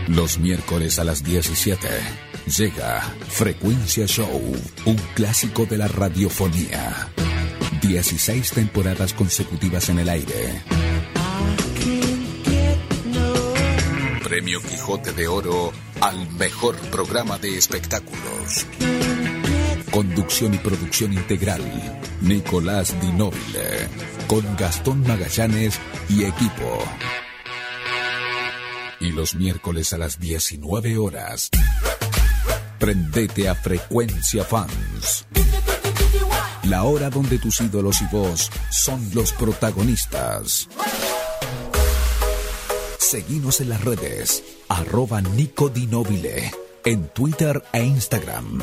Los miércoles a las 17 llega Frecuencia Show, un clásico de la radiofonía. 16 temporadas consecutivas en el aire. Premio Quijote de Oro al mejor programa de espectáculos. Conducción y producción integral, Nicolás Di Nobile, con Gastón Magallanes y equipo. Y los miércoles a las 19 horas, prendete a Frecuencia Fans. La hora donde tus ídolos y vos son los protagonistas. Seguinos en las redes, @NicoDiNobile, en Twitter e Instagram.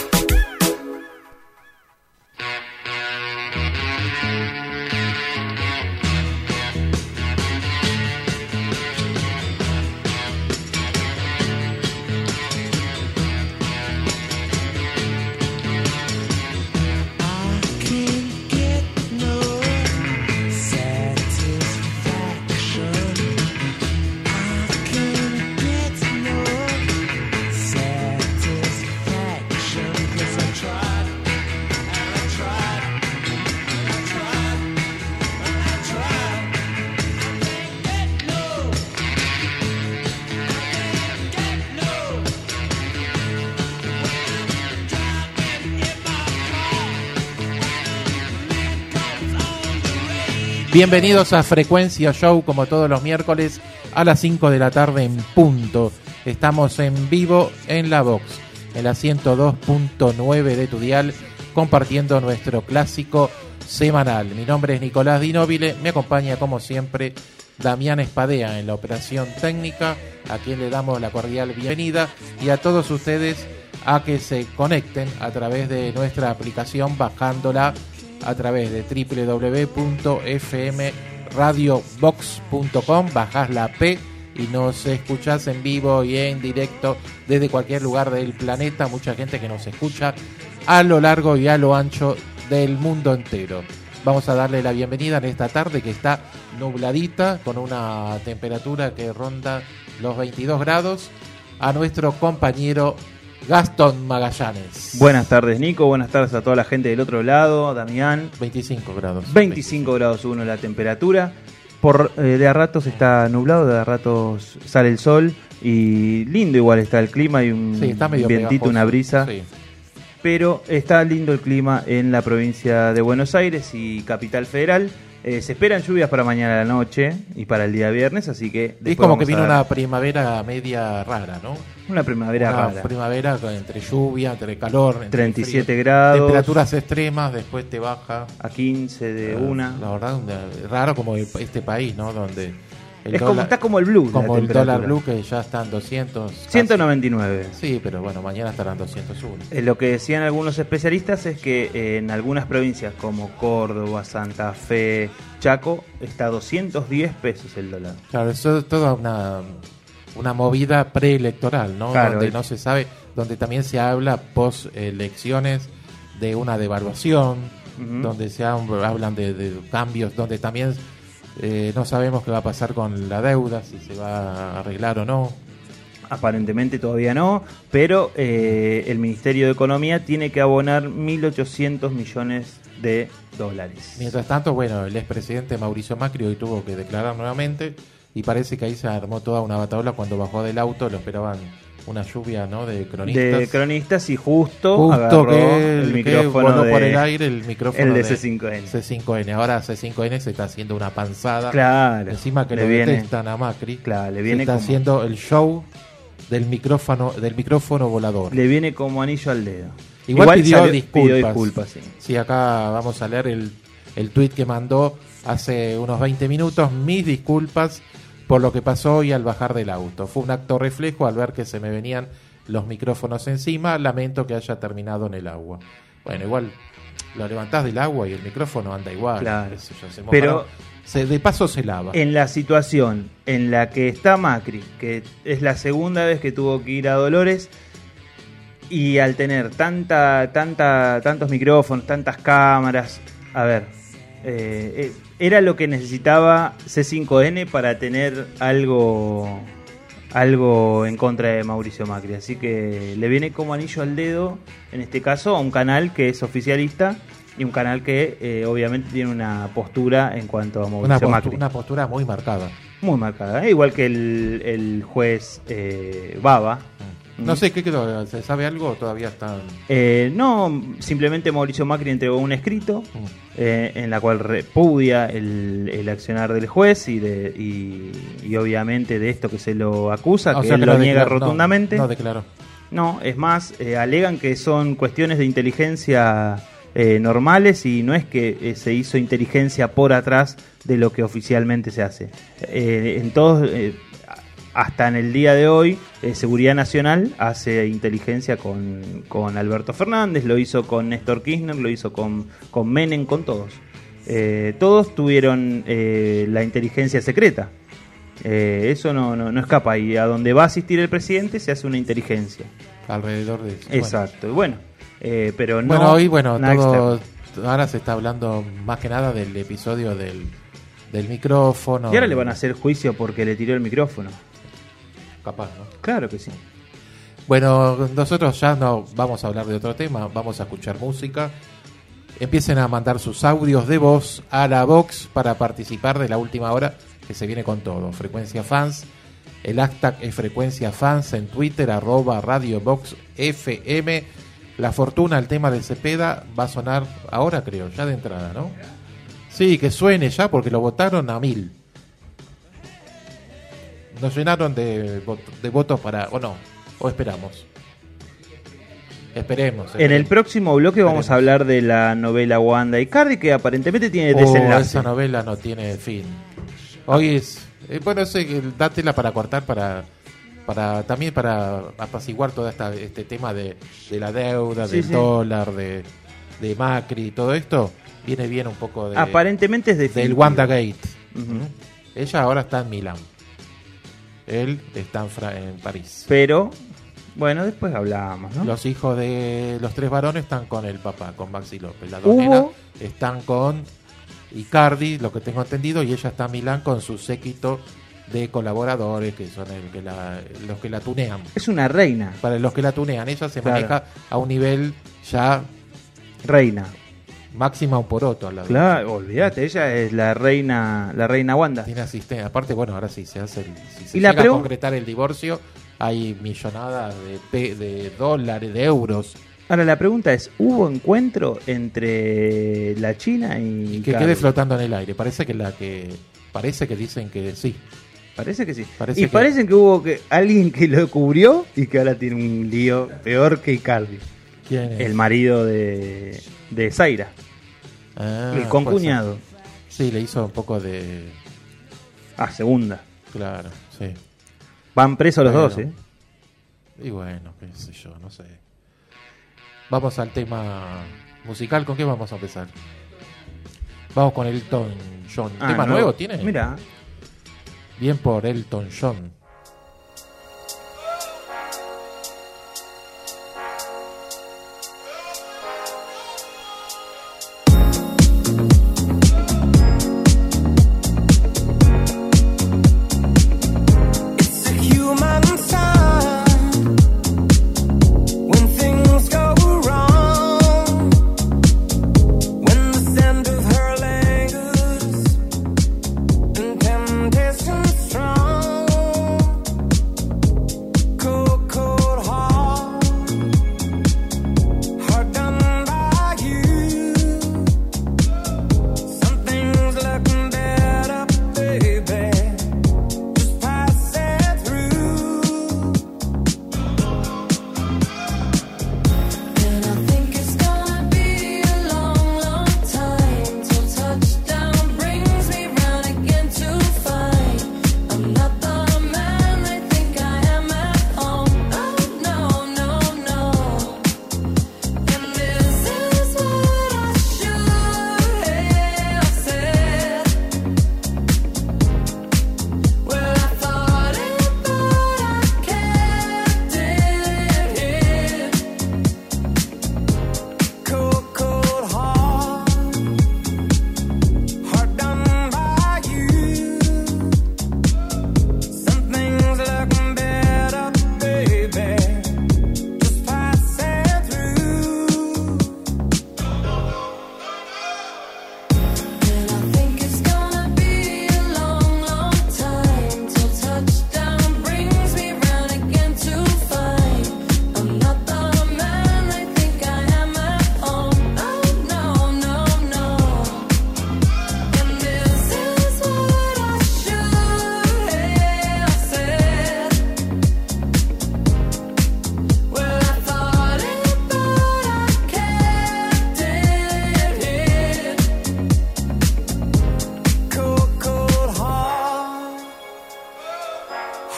Bienvenidos a Frecuencia Show, como todos los miércoles a las 5 de la tarde en punto. Estamos en vivo en la Vox, en la 102.9 de tu dial, compartiendo nuestro clásico semanal. Mi nombre es Nicolás Di Nobile, me acompaña como siempre Damián Espadea en la operación técnica, a quien le damos la cordial bienvenida, y a todos ustedes a que se conecten a través de nuestra aplicación, bajándola a través de www.fmradiobox.com, bajás la P y nos escuchás en vivo y en directo desde cualquier lugar del planeta. Mucha gente que nos escucha a lo largo y a lo ancho del mundo entero. Vamos a darle la bienvenida en esta tarde que está nubladita, con una temperatura que ronda los 22 grados, a nuestro compañero Gastón Magallanes. Buenas tardes, Nico. Buenas tardes a toda la gente del otro lado. Damián. 25 grados. 25 grados 1 la temperatura. De a ratos está nublado, de a ratos sale el sol. Y lindo igual está el clima. Hay un vientito, pegajoso, una brisa. Sí. Pero está lindo el clima en la provincia de Buenos Aires y Capital Federal. Se esperan lluvias para mañana a la noche y para el día viernes, así que... Es como que vino una primavera media rara, ¿no? Una primavera rara. Una primavera entre lluvia, entre calor, entre 37 frío, grados. Temperaturas extremas, después te baja. A 15 de una. La verdad, raro como este país, ¿no? Donde... está como el blue. Como el dólar blue, que ya está en 200. 199. Casi. Sí, pero bueno, mañana estarán 201. Lo que decían algunos especialistas es que en algunas provincias como Córdoba, Santa Fe, Chaco, está a 210 pesos el dólar. Claro, eso es toda una movida preelectoral, ¿no? Claro, donde no se sabe, donde también se habla post elecciones de una devaluación, donde se hablan de cambios, donde también no sabemos qué va a pasar con la deuda, si se va a arreglar o no. Aparentemente todavía no, pero el Ministerio de Economía tiene que abonar 1.800 millones de dólares. Mientras tanto, bueno, el expresidente Mauricio Macri hoy tuvo que declarar nuevamente y parece que ahí se armó toda una bataola. Cuando bajó del auto lo esperaban una lluvia, ¿no?, de cronistas. Y justo agarró que el micrófono por el aire, el micrófono de C5N. C5N. Ahora C5N se está haciendo una panzada. Claro. Encima que le detestan a Macri. Claro, le viene se está haciendo el show del micrófono volador. Le viene como anillo al dedo. Igual pidió disculpas. Sí. Sí, acá vamos a leer el tuit que mandó hace unos 20 minutos. Mis disculpas por lo que pasó hoy al bajar del auto. Fue un acto reflejo al ver que se me venían los micrófonos encima. Lamento que haya terminado en el agua. Bueno, igual lo levantás del agua y el micrófono anda igual. Claro. Pero de paso se lava. En la situación en la que está Macri, que es la segunda vez que tuvo que ir a Dolores, y al tener tantos micrófonos, tantas cámaras, a ver, era lo que necesitaba C5N para tener algo algo en contra de Mauricio Macri. Así que le viene como anillo al dedo, en este caso, a un canal que es oficialista y un canal que obviamente tiene una postura en cuanto a Mauricio Macri. Una postura muy marcada. Muy marcada, igual que el juez Baba. No sé, ¿qué quedó? ¿Se sabe algo o todavía están...? No, simplemente Mauricio Macri entregó un escrito en la cual repudia el accionar del juez y obviamente de esto que se lo acusa, que él lo niega rotundamente. No declaró. No, es más, alegan que son cuestiones de inteligencia normales y no es que se hizo inteligencia por atrás de lo que oficialmente se hace. Hasta en el día de hoy, Seguridad Nacional hace inteligencia con Alberto Fernández, lo hizo con Néstor Kirchner, lo hizo con Menem, con todos. Todos tuvieron la inteligencia secreta. Eso no escapa, y a donde va a asistir el presidente se hace una inteligencia. Alrededor de eso. Exacto, y bueno, pero no... Bueno, hoy, todo, ahora se está hablando más que nada del episodio del micrófono. Y ahora le van a hacer juicio porque le tiró el micrófono. Capaz, ¿no? Claro que sí. Bueno, nosotros ya no vamos a hablar de otro tema, vamos a escuchar música. Empiecen a mandar sus audios de voz a la Vox para participar de la última hora, que se viene con todo. Frecuencia Fans, el hashtag es Frecuencia Fans en Twitter, @Radio Vox FM. La fortuna, el tema de Cepeda, va a sonar ahora, creo, ya de entrada, ¿no? Sí, que suene ya porque lo votaron a 1000. Nos llenaron de votos para... ¿O no? ¿O esperamos? Esperemos. En el próximo bloque vamos a hablar de la novela Wanda Icardi, que aparentemente tiene desenlace. Esa novela no tiene fin. Hoy es... bueno, dátela para cortar, también para apaciguar todo este tema de la deuda, del dólar, de Macri, todo esto. Viene bien un poco de... Aparentemente es del WandaGate. Ella ahora está en Milán. Él está en París. Pero, bueno, después hablamos, ¿no? Los hijos de los 3 varones están con el papá, con Maxi López. Las 2 nenas están con Icardi, lo que tengo entendido, y ella está en Milán con su séquito de colaboradores, que son los que la tunean. Es una reina. Para los que la tunean, ella se maneja a un nivel ya... Reina. Máxima un poroto al lado. Claro, olvídate, ella es la reina Wanda. Tiene asistencia. Aparte, bueno, ahora sí se hace si se llega a concretar el divorcio, hay millonadas de dólares, de euros. Ahora la pregunta es, ¿hubo encuentro entre la China y que quede flotando en el aire? Parece que dicen que sí. Parece que sí. Parece que hubo alguien que lo cubrió y que ahora tiene un lío peor que Icardi. ¿Quién es? El marido de Zaira. El concuñado. Sí, le hizo un poco de... segunda. Claro, sí. Van presos los dos, ¿eh? Y bueno, qué sé yo, no sé. Vamos al tema musical. ¿Con qué vamos a empezar? Vamos con Elton John. ¿Tema nuevo tiene? Mira. Bien por Elton John. Strong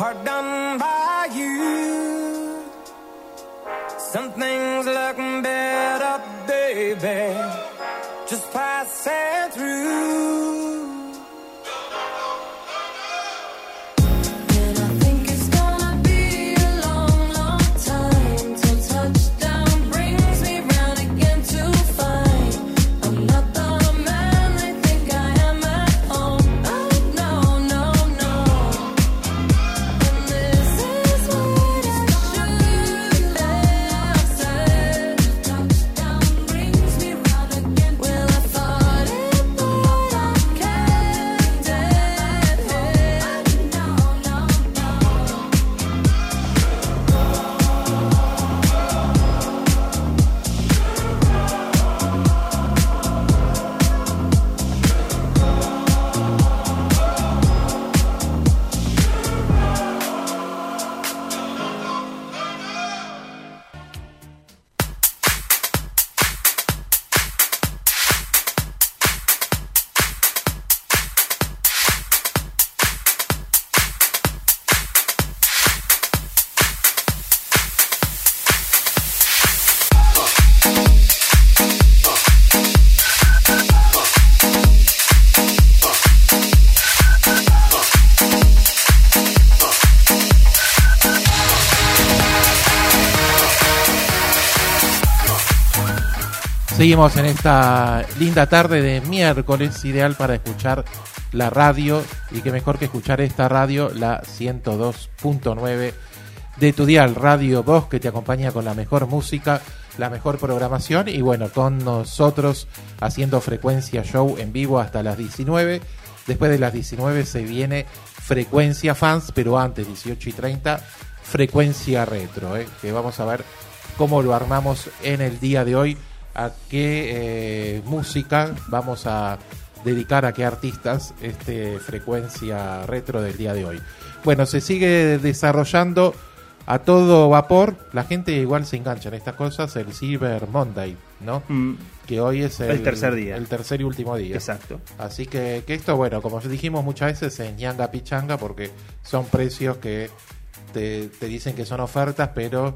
hard done by you. Some things look better, baby, just passing through. Seguimos en esta linda tarde de miércoles, ideal para escuchar la radio, y qué mejor que escuchar esta radio, la 102.9 de tu dial, Radio Voz, que te acompaña con la mejor música, la mejor programación, y bueno, con nosotros haciendo Frecuencia Show en vivo hasta las 19. Después de las 19 se viene Frecuencia Fans, pero antes, 18:30, Frecuencia Retro, que vamos a ver cómo lo armamos en el día de hoy, a qué música vamos a dedicar, a qué artistas, Frecuencia Retro del día de hoy. Bueno, se sigue desarrollando a todo vapor, la gente igual se engancha en estas cosas, el Cyber Monday, ¿no? Que hoy es el tercer día. El tercer y último día. Exacto. Así que esto, bueno, como dijimos muchas veces, en ñanga pichanga, porque son precios que te dicen que son ofertas, pero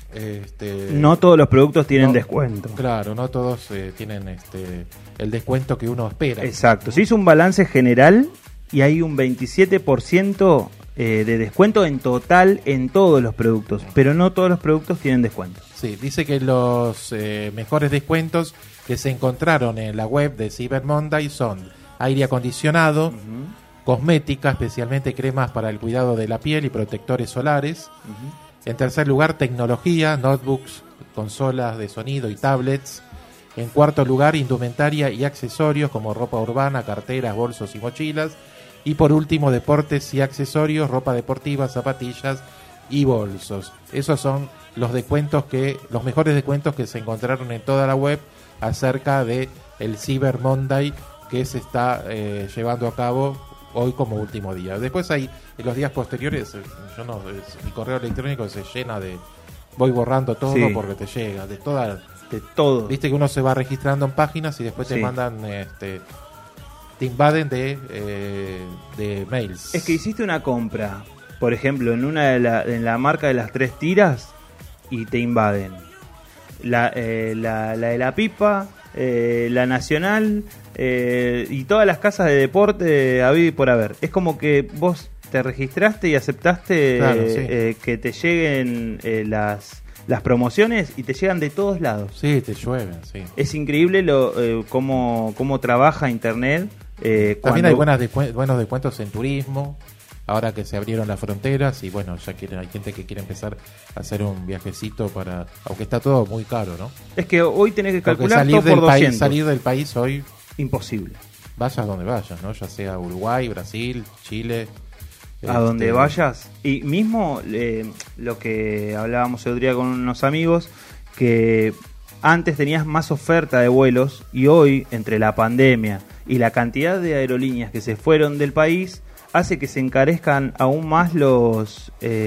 no todos los productos tienen descuento. Claro, no todos tienen el descuento que uno espera. Exacto. Se hizo un balance general y hay un 27% de descuento en total en todos los productos, pero no todos los productos tienen descuento. Sí, dice que los mejores descuentos que se encontraron en la web de Cyber Monday son aire acondicionado, cosmética, especialmente cremas para el cuidado de la piel y protectores solares. En tercer lugar, tecnología, notebooks, consolas de sonido y tablets. En cuarto lugar, indumentaria y accesorios como ropa urbana, carteras, bolsos y mochilas. Y por último, deportes y accesorios, ropa deportiva, zapatillas y bolsos. Esos son los mejores descuentos que se encontraron en toda la web acerca de el Cyber Monday que se está llevando a cabo hoy como último día. Después hay, en los días posteriores, mi correo electrónico se llena de... Voy borrando todo porque te llega, de todo. Viste que uno se va registrando en páginas y después te mandan, te invaden de mails. Es que hiciste una compra, por ejemplo, en la marca de las 3 tiras y te invaden. La de la pipa, la nacional... y todas las casas de deporte habido y por haber. Es como que vos te registraste y aceptaste que te lleguen las promociones y te llegan de todos lados. Sí, te llueven, sí. Es increíble cómo trabaja Internet. También hay buenos descuentos en turismo, ahora que se abrieron las fronteras y bueno, hay gente que quiere empezar a hacer un viajecito aunque está todo muy caro, ¿no? Es que hoy tenés que calcular todo por 200. Salir del país hoy... Imposible. Vayas donde vayas, ¿no? Ya sea Uruguay, Brasil, Chile. A donde vayas. Y mismo lo que hablábamos el otro día con unos amigos, que antes tenías más oferta de vuelos y hoy, entre la pandemia y la cantidad de aerolíneas que se fueron del país, hace que se encarezcan aún más los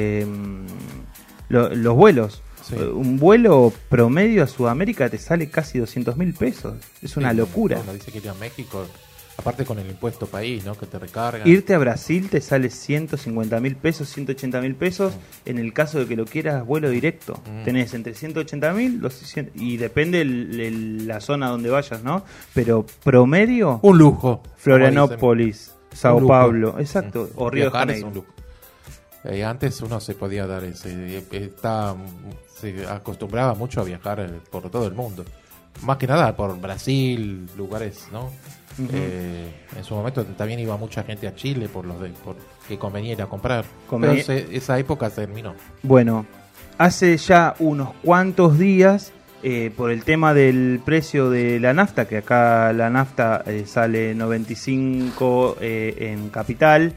vuelos. Sí. Un vuelo promedio a Sudamérica te sale casi 200.000 pesos. Es una locura. Cuando dice que ir a México, aparte con el impuesto país, ¿no? Que te recargan. Irte a Brasil te sale 150.000 pesos, 180.000 pesos. En el caso de que lo quieras vuelo directo, tenés entre 180.000 y depende la zona donde vayas, ¿no? Pero promedio, un lujo. Florianópolis, Sao Paulo, exacto, o Río de Janeiro. Es un lujo. Antes uno se podía dar ese, se acostumbraba mucho a viajar por todo el mundo, más que nada por Brasil, lugares, ¿no? En su momento también iba mucha gente a Chile por que convenía ir a comprar. Pero esa época terminó. Bueno, hace ya unos cuantos días, por el tema del precio de la nafta, que acá la nafta sale 95 en capital,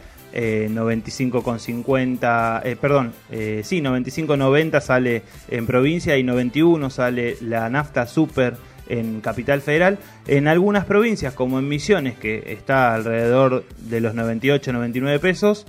95,50, 95,90 sale en provincia y 91 sale la nafta super en Capital Federal. En algunas provincias, como en Misiones, que está alrededor de los 98, 99 pesos,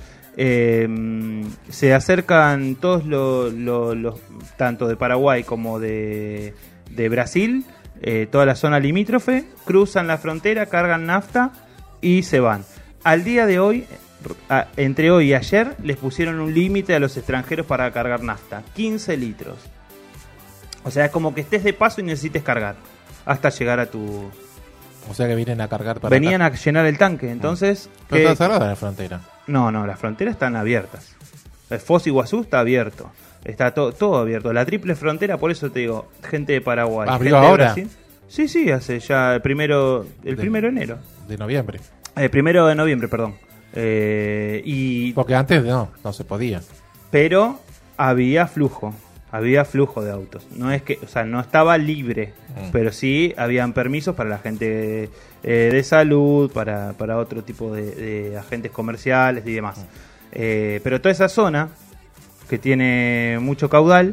se acercan todos los tanto de Paraguay como de Brasil, toda la zona limítrofe, cruzan la frontera, cargan nafta y se van. Al día de hoy, entre hoy y ayer, les pusieron un límite a los extranjeros para cargar nafta, 15 litros. O sea, es como que estés de paso y necesites cargar hasta llegar a tu... O sea que vienen a cargar para Venían acá a llenar el tanque, entonces... ¿Pero está cerrada la frontera? No, las fronteras están abiertas. El Foz de Iguazú está abierto. Está todo abierto. La triple frontera, por eso te digo, gente de Paraguay. ¿Abrió ahora? Sí, hace ya el primero de enero. De noviembre. El 1 de noviembre, perdón. Porque antes no se podía. Pero había flujo de autos. No es que, o sea, no estaba libre, pero sí habían permisos para la gente de salud, para otro tipo de agentes comerciales y demás. Pero toda esa zona que tiene mucho caudal,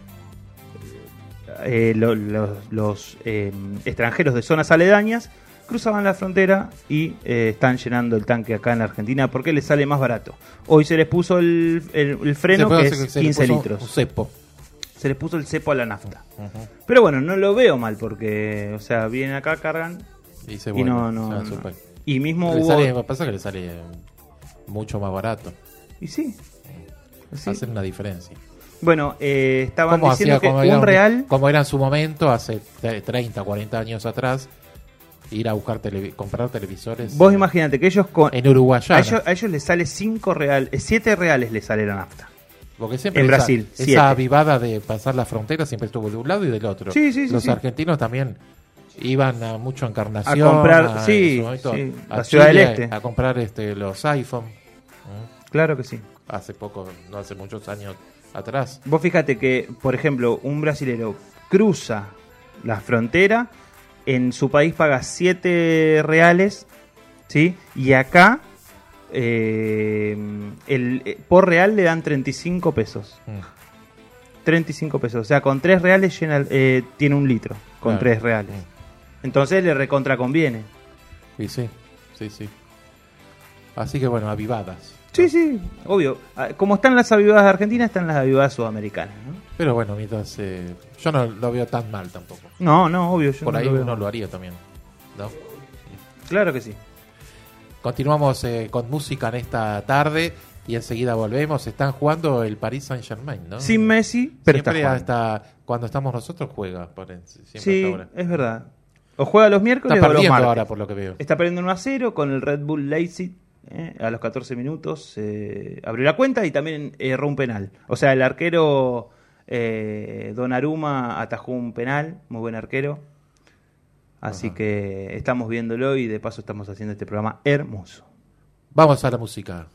los extranjeros de zonas aledañas cruzaban la frontera y están llenando el tanque acá en la Argentina porque les sale más barato. Hoy se les puso el freno, que es 15 litros. Un cepo. Se les puso el cepo a la nafta. Pero bueno, no lo veo mal porque, o sea, vienen acá, cargan y no. Y mismo pasa que le sale mucho más barato. Y sí. Hacen una diferencia. Bueno, estaban diciendo que un real... Como era en su momento, hace 30, 40 años atrás, ir a buscar comprar televisores. Vos imagínate que ellos en Uruguayana. A ellos les sale 7 reales les sale la nafta. Porque siempre en Brasil, esa avivada de pasar la frontera siempre estuvo de un lado y del otro. Los argentinos también iban mucho a Encarnación, a comprar, a Ciudad del Este, a comprar los iPhone. Claro que sí. Hace poco, no hace muchos años atrás. Vos fíjate que, por ejemplo, un brasilero cruza la frontera, en su país paga 7 reales, ¿sí? Y acá por real le dan 35 pesos. 35 pesos. O sea, con 3 reales tiene un litro. Con 3 reales. Entonces le recontra conviene. Y sí. Así que bueno, avivadas. Sí, obvio. Como están las avivadas argentinas, están las avivadas sudamericanas, ¿no? Pero bueno, mientras yo no lo veo tan mal tampoco. No, obvio. Yo por no ahí lo veo. uno lo haría también, ¿no? Claro que sí. Continuamos con música en esta tarde y enseguida volvemos. Están jugando el Paris Saint-Germain, ¿no? Sin Messi, pero siempre está cuando estamos nosotros juega. Sí, hasta ahora. Es verdad. O juega los miércoles o los martes. Ahora, por lo que veo. Está perdiendo 1-0 con el Red Bull Leipzig. A los 14 minutos abrió la cuenta y también erró un penal. O sea, el arquero Donnarumma atajó un penal, muy buen arquero. Así que estamos viéndolo y de paso estamos haciendo este programa hermoso. Vamos a la música.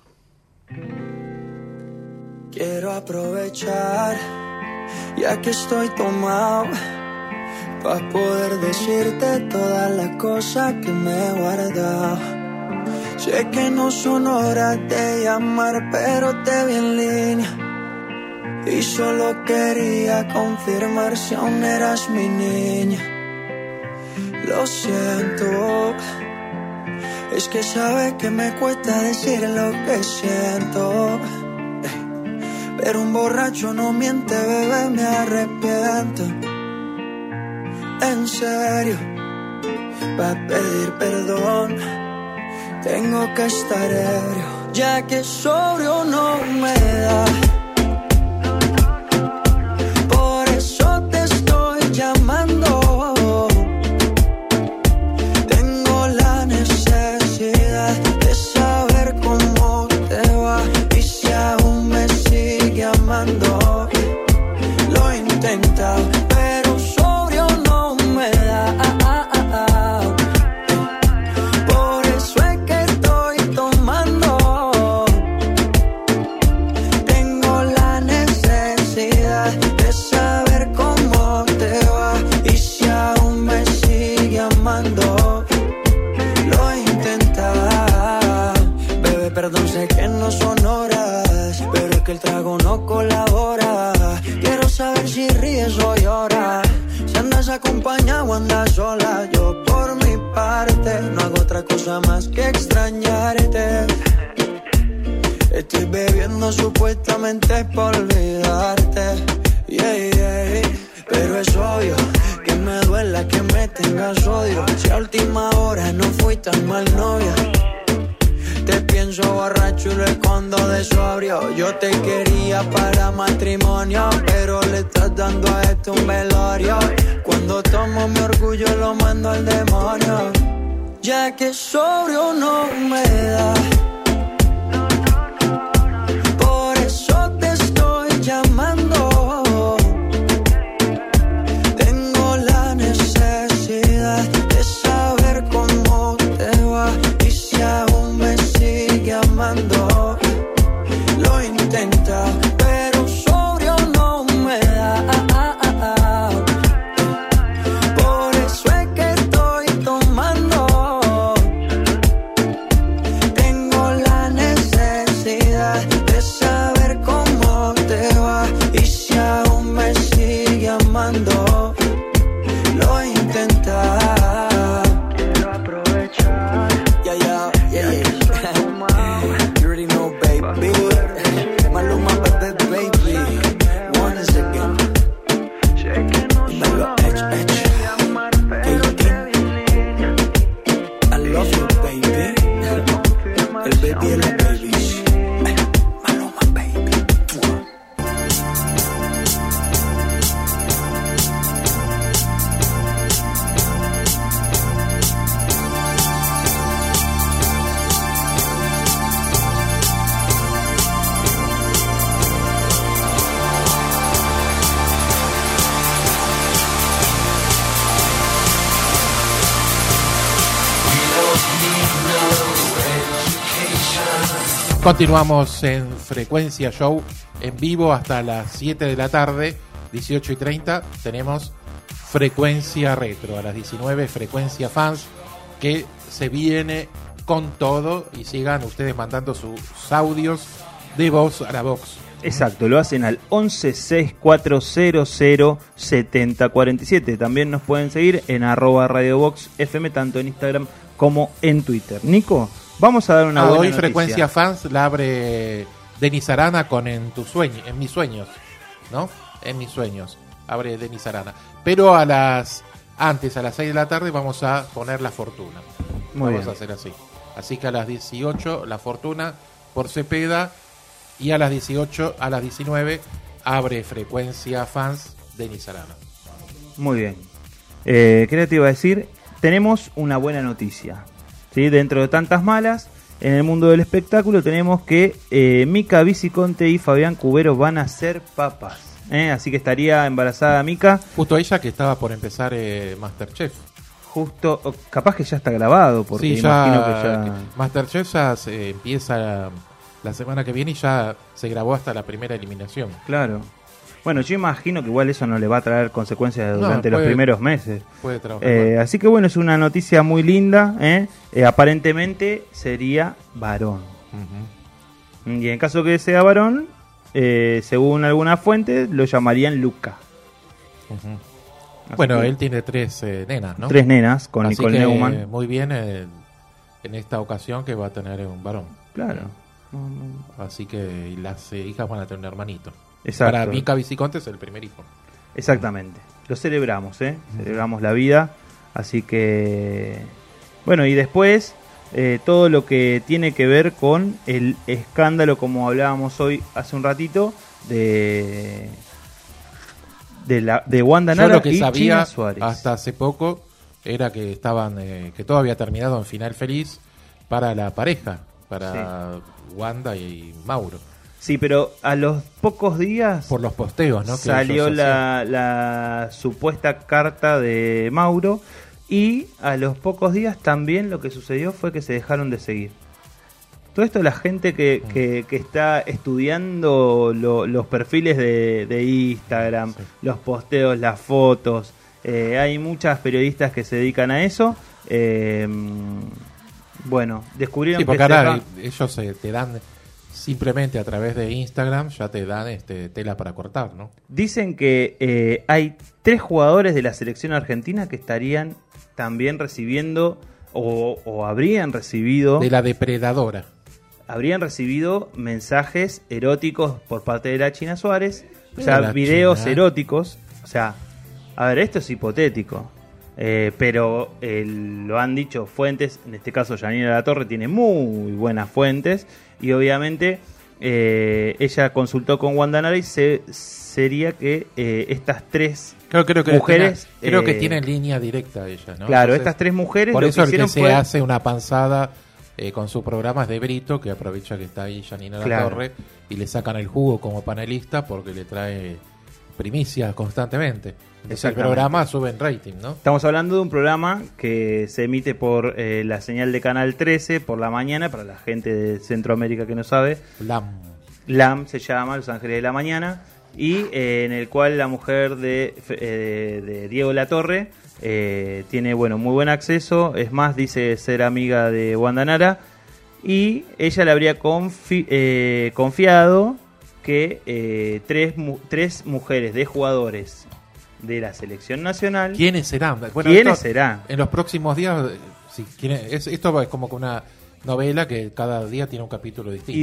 Quiero aprovechar, ya que estoy tomado, para poder decirte todas las cosas que me he guardado. Sé que no son horas de llamar, pero te vi en línea y solo quería confirmar si aún eras mi niña. Lo siento, es que sabes que me cuesta decir lo que siento, pero un borracho no miente, bebé, me arrepiento. En serio, va a pedir perdón. Tengo que estar ebrio, ya que sobrio no me da. Por eso te estoy llamando. Tengo la necesidad de saber cómo te va y si aún me sigue amando. Lo he intentado, pero sobrio no me da. Por eso es que estoy tomando. Tengo la necesidad de saber cómo te va y si aún me sigue amando. Lo he intentado. Bebé, perdón, sé que no son horas, pero es que el trago no colabora. Quiero saber si ríes o lloras, si andas acompañado o andas sola. Yo por mi parte no hago otra cosa más que extrañarte. Estoy bebiendo supuestamente por olvidarte, pero es obvio que me duela que me tengas odio. Si a última hora no fui tan mal novia, te pienso borracho y lo escondo de sobrio. Yo te quería para matrimonio, pero le estás dando a esto un velorio. Cuando tomo mi orgullo lo mando al demonio, ya que sobrio no me da. Por eso te estoy llamando. Tengo la necesidad de saber cómo te va y si aún me sigue amando. Lo intenta, pero sobrio no me da. Por eso es que estoy tomando. Tengo la necesidad de saber cómo te va y si aún me sigue amando. Lo intenta. Quiero aprovechar. Yeah. You already know, baby. Maluma, baby. Once again. Dímelo, Edge. I love you, baby. El baby y la babies. Maluma, baby. Continuamos en Frecuencia Show en vivo hasta las 7 de la tarde, 18:30. Tenemos Frecuencia Retro a las 19, Frecuencia Fans, que se viene con todo. Y sigan ustedes mandando sus audios de voz a la box. Exacto, lo hacen al 1164007047. También nos pueden seguir en @RadioBoxFM, tanto en Instagram como en Twitter. Nico, vamos a dar una buena hoy noticia. Frecuencia Fans la abre Denis Arana con En mis sueños, ¿no? En mis sueños abre Denis Arana. Pero a las 6 de la tarde vamos a poner La Fortuna. Vamos a hacer así. Así que a las 18 La Fortuna por Cepeda, y a las 19 abre Frecuencia Fans Denis Arana. Muy bien. ¿Qué te iba a decir? Tenemos una buena noticia, ¿sí? Dentro de tantas malas, en el mundo del espectáculo tenemos que Mica Viciconte y Fabián Cubero van a ser papás. Así que estaría embarazada Mica. Justo ella que estaba por empezar Masterchef. Justo, capaz que ya está grabado, porque sí, imagino que ya... Masterchef ya se empieza la semana que viene y ya se grabó hasta la primera eliminación. Claro. Bueno, yo imagino que igual eso no le va a traer consecuencias durante los primeros meses. Puede trabajar. Así que bueno, es una noticia muy linda. Aparentemente sería varón. Uh-huh. Y en caso que sea varón, según alguna fuente, lo llamarían Luca. Uh-huh. Bueno, él tiene 3 nenas, ¿no? 3 nenas con así Nicole que, Neumann. Muy bien en esta ocasión que va a tener un varón. Claro. Así que las hijas van a tener un hermanito. Exacto. Para Mica Viciconte es el primer hijo. Exactamente. Lo celebramos, Celebramos la vida. Así que... Bueno, y después todo lo que tiene que ver con el escándalo, como hablábamos hoy hace un ratito, de Wanda Nara y China Suárez. Hasta hace poco era que estaban que todo había terminado en final feliz para la pareja, para Wanda y Mauro. Sí, pero a los pocos días por los posteos, ¿no? Salió la supuesta carta de Mauro, y a los pocos días también lo que sucedió fue que se dejaron de seguir. Todo esto, la gente que está estudiando los perfiles de Instagram, los posteos, las fotos, hay muchas periodistas que se dedican a eso. Bueno, descubrieron porque ahora ellos te dan, simplemente a través de Instagram, ya te dan tela para cortar, ¿no? Dicen que hay 3 jugadores de la selección argentina que estarían también recibiendo o habrían recibido... De la depredadora. Habrían recibido mensajes eróticos por parte de la China Suárez, o sea, videos eróticos. O sea, a ver, esto es hipotético, pero lo han dicho fuentes, en este caso Yanina Latorre tiene muy buenas fuentes, y obviamente ella consultó con Wanda Nara y sería que estas 3 mujeres... Creo que tiene línea directa ella, ¿no? Claro, entonces, estas 3 mujeres... Por eso el que se hace una panzada con sus programas de Brito, que aprovecha que está ahí Yanina Latorre, y le sacan el jugo como panelista porque le trae primicias constantemente. Entonces el programa sube en rating, ¿no? Estamos hablando de un programa que se emite por la señal de Canal 13 por la mañana, para la gente de Centroamérica que no sabe. LAM se llama, Los Ángeles de la Mañana, y en el cual la mujer de Diego Latorre tiene muy buen acceso. Es más, dice ser amiga de Wanda Nara, y ella le habría confiado que 3 mujeres de jugadores de la selección nacional. ¿Quiénes serán? Bueno, ¿quiénes serán? En los próximos días, si quieren, esto es como una novela que cada día tiene un capítulo distinto. Y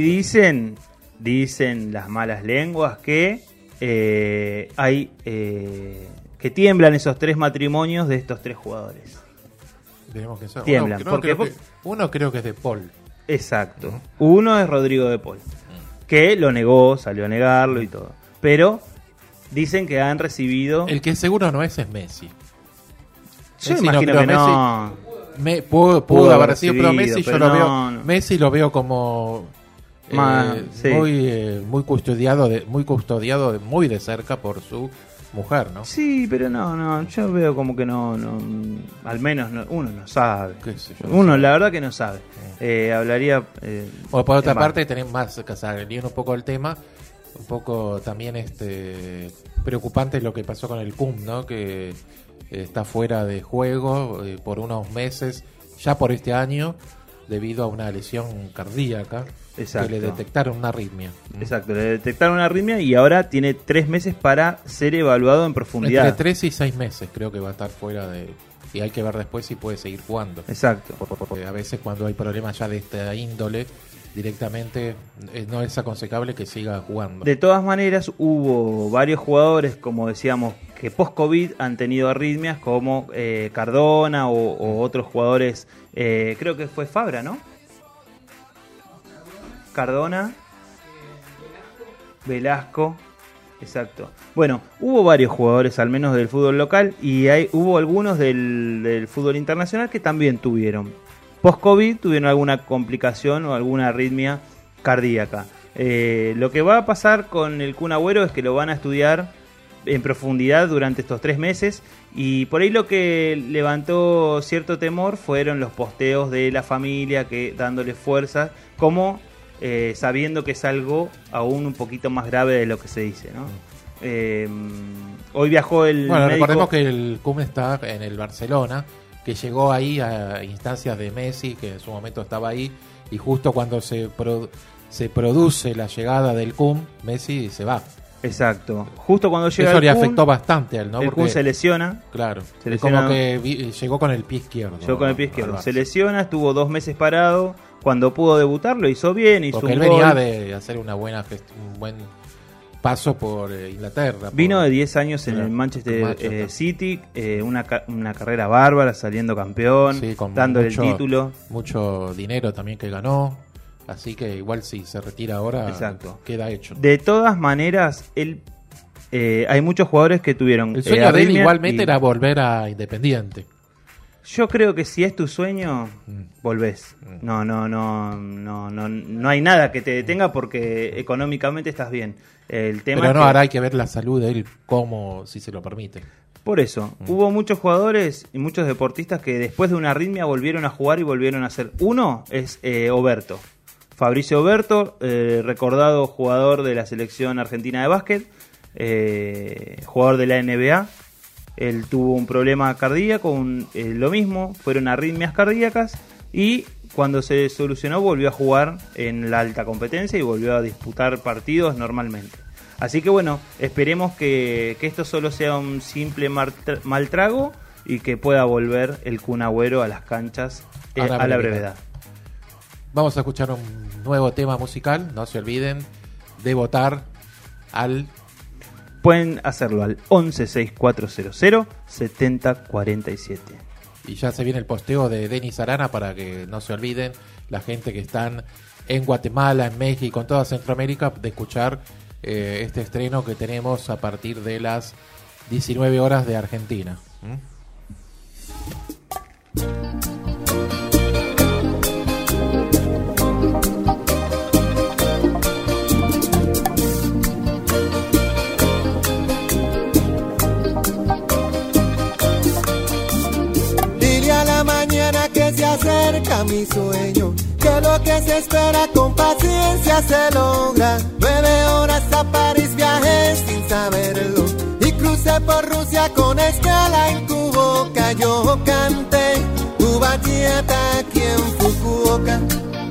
dicen las malas lenguas que hay que tiemblan esos 3 matrimonios de estos 3 jugadores. Tenemos que saber. Tiemblan. Uno creo que es de Paul. Exacto. Uno es Rodrigo de Paul, que lo negó, salió a negarlo y todo. Pero dicen que han recibido... El que seguro no es Messi. Yo imagino que no. Pudo haber sido, pero Messi yo lo veo... Messi lo veo como... muy custodiado muy de cerca por su mujer, ¿no? Sí, pero no, yo veo como que no al menos uno no sabe. La verdad que no sabe. Hablaría... o por otra parte, tenemos más que salir un poco el tema, un poco también preocupante lo que pasó con el CUM, ¿no? Que está fuera de juego por unos meses, ya por este año, debido a una lesión cardíaca. Exacto. Que le detectaron una arritmia. Exacto, le detectaron una arritmia y ahora tiene 3 meses para ser evaluado en profundidad. Entre 3 y 6 meses creo que va a estar fuera de... Y hay que ver después si puede seguir jugando. Exacto. Porque a veces cuando hay problemas ya de esta índole, directamente no es aconsejable que siga jugando. De todas maneras, hubo varios jugadores, como decíamos, que post-COVID han tenido arritmias, como Cardona o otros jugadores, creo que fue Fabra, ¿no? Cardona, Velasco, exacto. Bueno, hubo varios jugadores, al menos del fútbol local, y hubo algunos del fútbol internacional que también tuvieron. Post-COVID tuvieron alguna complicación o alguna arritmia cardíaca. Lo que va a pasar con el Kun Agüero es que lo van a estudiar en profundidad durante estos 3 meses, y por ahí lo que levantó cierto temor fueron los posteos de la familia que dándole fuerza, como sabiendo que es algo aún un poquito más grave de lo que se dice, ¿no? Hoy viajó el médico... Recordemos que el CUM está en el Barcelona, que llegó ahí a instancias de Messi, que en su momento estaba ahí, y justo cuando se produce la llegada del CUM, Messi se va. Exacto. Justo cuando llega eso le afectó bastante a él, ¿no? El CUM se lesiona. Claro. Se lesiona, como que llegó con el pie izquierdo. Llegó con el pie izquierdo. Se lesiona, estuvo 2 meses parado. Cuando pudo debutar lo hizo bien, hizo porque un él venía gol. de hacer un buen paso por Inglaterra. Vino de 10 años en el Manchester City, una carrera bárbara, saliendo campeón, sí, dándole el título. Mucho dinero también que ganó, así que igual si se retira ahora, exacto, queda hecho. De todas maneras, hay muchos jugadores que tuvieron... El sueño de él igualmente era volver a Independiente. Yo creo que si es tu sueño, volvés. No hay nada que te detenga porque económicamente estás bien. El tema pero no, ahora hay que ver la salud de él, como si se lo permite. Por eso, hubo muchos jugadores y muchos deportistas que después de una arritmia volvieron a jugar y volvieron a hacer. Uno es Oberto. Fabricio Oberto, recordado jugador de la selección argentina de básquet, jugador de la NBA. Él tuvo un problema cardíaco, lo mismo, fueron arritmias cardíacas y cuando se solucionó volvió a jugar en la alta competencia y volvió a disputar partidos normalmente. Así que bueno, esperemos que esto solo sea un simple mal trago y que pueda volver el Kun Agüero a las canchas a la brevedad. Vamos a escuchar un nuevo tema musical, no se olviden de votar al... Pueden hacerlo al 116400-7047. Y ya se viene el posteo de Denis Arana para que no se olviden la gente que están en Guatemala, en México, en toda Centroamérica, de escuchar este estreno que tenemos a partir de las 19 horas de Argentina. Que se acerca mi sueño, que lo que se espera con paciencia se logra. 9 horas a París viajé sin saberlo y crucé por Rusia con escala en Kuboka. Yo canté tu bachata aquí en Fukuoka.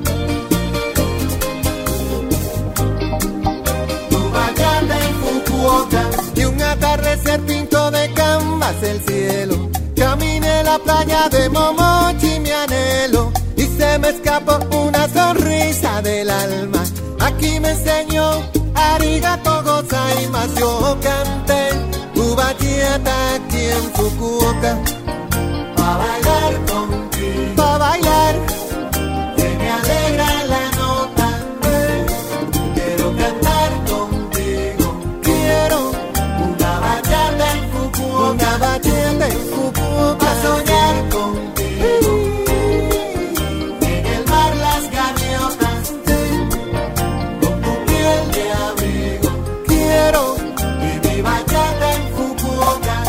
Tu bachata en Fukuoka. Y un atardecer pintó de canvas el cielo. Caminé la playa de Momochi, mi anhelo, y se me escapó una sonrisa del alma. Aquí me enseñó arigato gozaimasu. Yo canté tu bachata aquí en Fukuoka. Pa' bailar contigo, pa' bailar, se me alegra la nota. Quiero cantar contigo, quiero una bachata en Fukuoka, una bachata en Fukuoka. A soñar contigo, en el mar las gaviotas, con tu piel de abrigo, quiero y mi bachata en Fukuoka.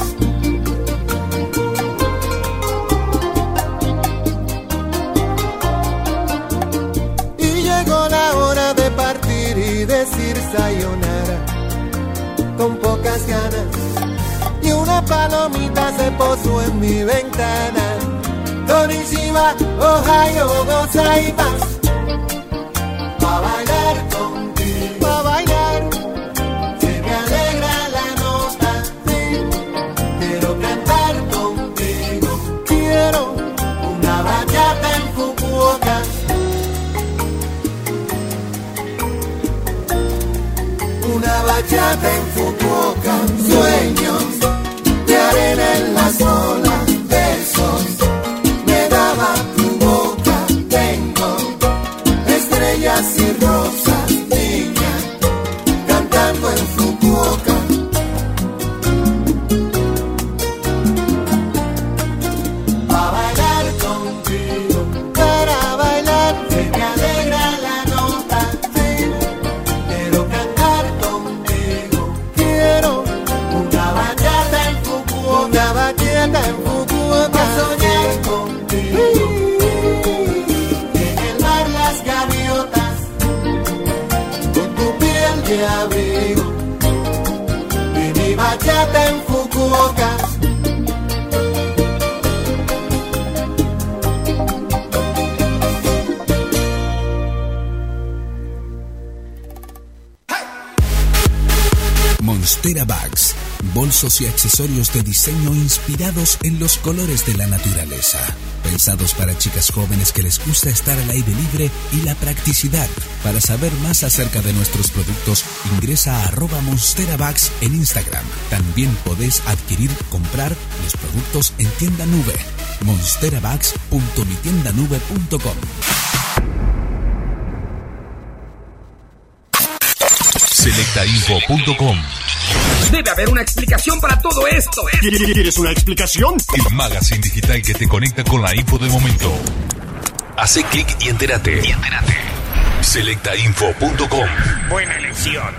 Y llegó la hora de partir y decir sayonara, con pocas ganas. Y una palomita se posó en mi ventana. Konnichiwa, Ohio gozaimasu. Pa' bailar contigo, pa' bailar, se me alegra la nota. Sí, quiero cantar contigo, quiero una bachata en Fukuoka. Una bachata en Fukuoka, sueños de arena en las olas, besos me daba tu boca. Tengo estrellas y rosas, niña, cantando en Fukuoka. Pa' bailar contigo, para bailar, se me alegra la nota. Sí, quiero cantar contigo, quiero una bachata en Fukuoka, una bachata en Fukuoka. A soñar contigo, en el mar las gaviotas, con tu piel de abrigo, y mi bachata en Fukuoka. Monstera Bags, bolsos y accesorios de diseño inspirados en los colores de la naturaleza. Pensados para chicas jóvenes que les gusta estar al aire libre y la practicidad. Para saber más acerca de nuestros productos, ingresa a @MonsteraBags en Instagram. También podés comprar los productos en tienda nube. monsterabags.mitiendanube.com. Selectainfo.com. Debe haber una explicación para todo esto. ¿Quieres una explicación? El magazine digital que te conecta con la info del momento. Hace clic y entérate. Selectainfo.com. Buena elección.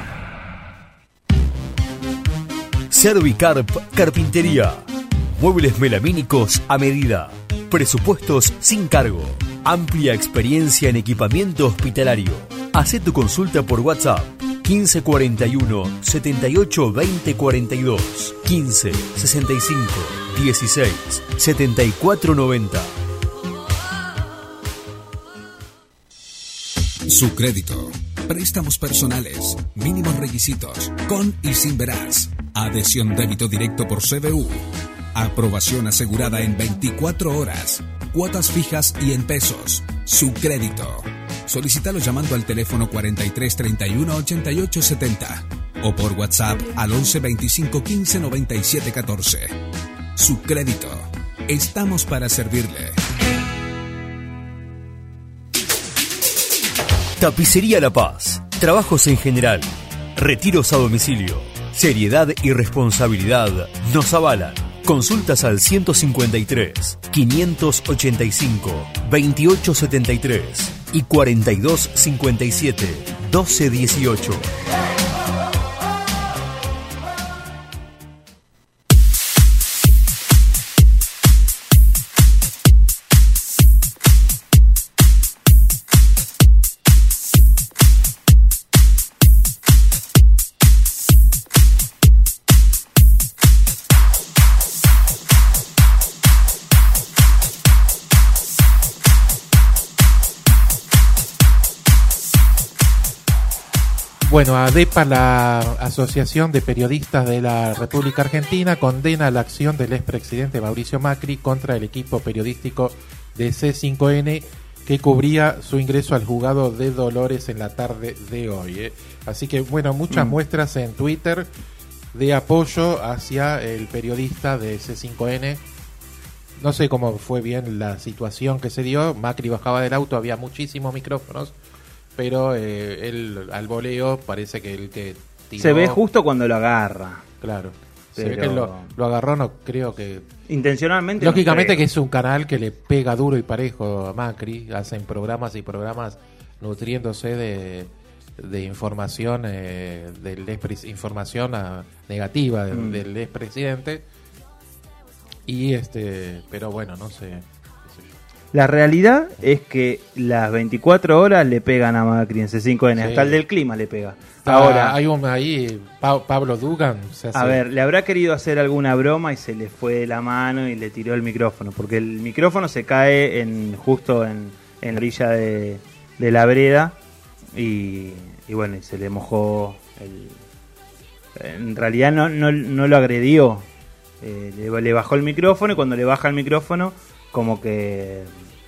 Servicarp Carpintería. Muebles melamínicos a medida. Presupuestos sin cargo. Amplia experiencia en equipamiento hospitalario. Hacé tu consulta por WhatsApp 1541 78 20 42, 15 65 16 74 90. Su crédito. Préstamos personales. Mínimos requisitos. Con y sin veraz. Adhesión débito directo por CBU. Aprobación asegurada en 24 horas. Cuotas fijas y en pesos. Su crédito. Solicítalo llamando al teléfono 43 31 88 70 o por WhatsApp al 11 25 15 97 14. Su crédito. Estamos para servirle. Tapicería La Paz. Trabajos en general. Retiros a domicilio. Seriedad y responsabilidad nos avalan. Consultas al 153 585 2873 y 4257 1218. Bueno, ADEPA, la Asociación de Periodistas de la República Argentina, condena la acción del expresidente Mauricio Macri contra el equipo periodístico de C5N que cubría su ingreso al juzgado de Dolores en la tarde de hoy. Así que, bueno, muchas muestras en Twitter de apoyo hacia el periodista de C5N. No sé cómo fue bien la situación que se dio. Macri bajaba del auto, había muchísimos micrófonos, pero él al voleo parece que el que tiró, se ve justo cuando lo agarra. Claro. Pero... se ve que lo agarró, no creo que intencionalmente. Lógicamente no, que es un canal que le pega duro y parejo a Macri. Hacen programas y programas nutriéndose de información, información negativa del expresidente. Y pero bueno, no sé. La realidad es que las 24 horas le pegan a Macri en C5N, sí. Hasta el del clima le pega. Ahora hay ahí, Pablo Dugan. A ver, le habrá querido hacer alguna broma y se le fue de la mano y le tiró el micrófono, porque el micrófono se cae justo en la orilla de la vereda y bueno, y se le mojó. En realidad no lo agredió, le bajó el micrófono y cuando le baja el micrófono, como que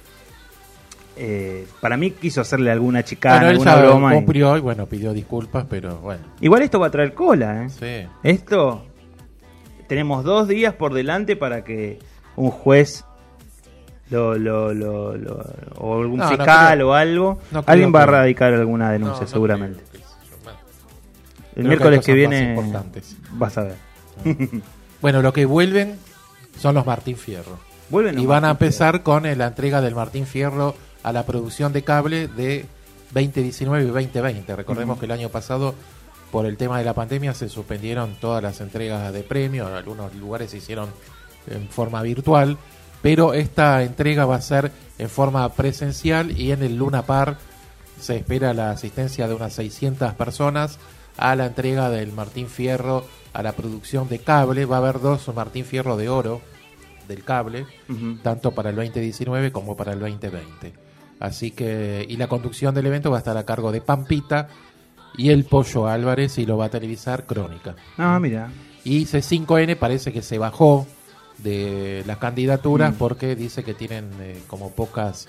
para mí quiso hacerle alguna chicana, alguna broma. Cumplió y bueno, pidió disculpas, pero bueno. Igual esto va a traer cola, Sí. Esto, tenemos 2 días por delante para que un juez o algún fiscal o algo, alguien va a radicar alguna denuncia seguramente. El miércoles que viene vas a ver. Bueno, lo que vuelven son los Martín Fierro. Y van a empezar con la entrega del Martín Fierro a la producción de cable de 2019 y 2020. Recordemos que el año pasado, por el tema de la pandemia, se suspendieron todas las entregas de premios. En algunos lugares se hicieron en forma virtual, pero esta entrega va a ser en forma presencial y en el Luna Park se espera la asistencia de unas 600 personas a la entrega del Martín Fierro a la producción de cable. Va a haber 2 Martín Fierro de oro del cable, tanto para el 2019 como para el 2020. Así que, y la conducción del evento va a estar a cargo de Pampita, y el Pollo Álvarez, y lo va a televisar Crónica. Ah, mira. Y C5N parece que se bajó de las candidaturas porque dice que tienen como pocos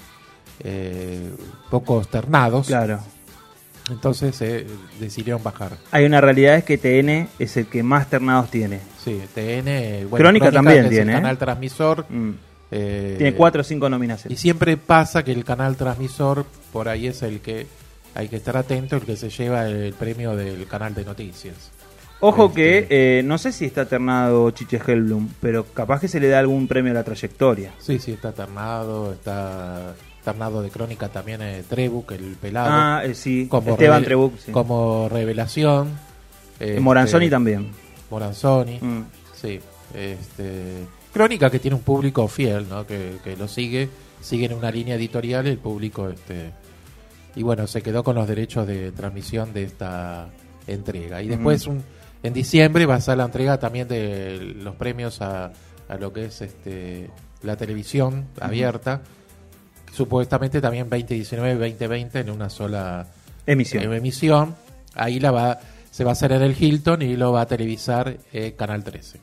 ternados. Claro. Entonces decidieron bajar. Hay una realidad, es que TN es el que más ternados tiene. Sí, TN. Bueno, Crónica también tiene. El canal transmisor. Tiene 4 o 5 nominaciones. Y siempre pasa que el canal transmisor, por ahí es el que hay que estar atento, el que se lleva el premio del canal de noticias. Ojo que no sé si está ternado Chiche Hellblum, pero capaz que se le da algún premio a la trayectoria. Sí, está ternado, está ternado de Crónica también Trebuch, el pelado. Ah, sí, Esteban Trebuch. Sí. Como revelación. Moranzoni también. Moranzoni, sí. Crónica, que tiene un público fiel, ¿no? Que lo siguen una línea editorial, el público y bueno, se quedó con los derechos de transmisión de esta entrega. Y después en diciembre va a ser la entrega también de los premios a lo que es la televisión abierta, supuestamente también 2019-2020 en una sola emisión. Ahí se va a hacer en el Hilton y lo va a televisar Canal 13.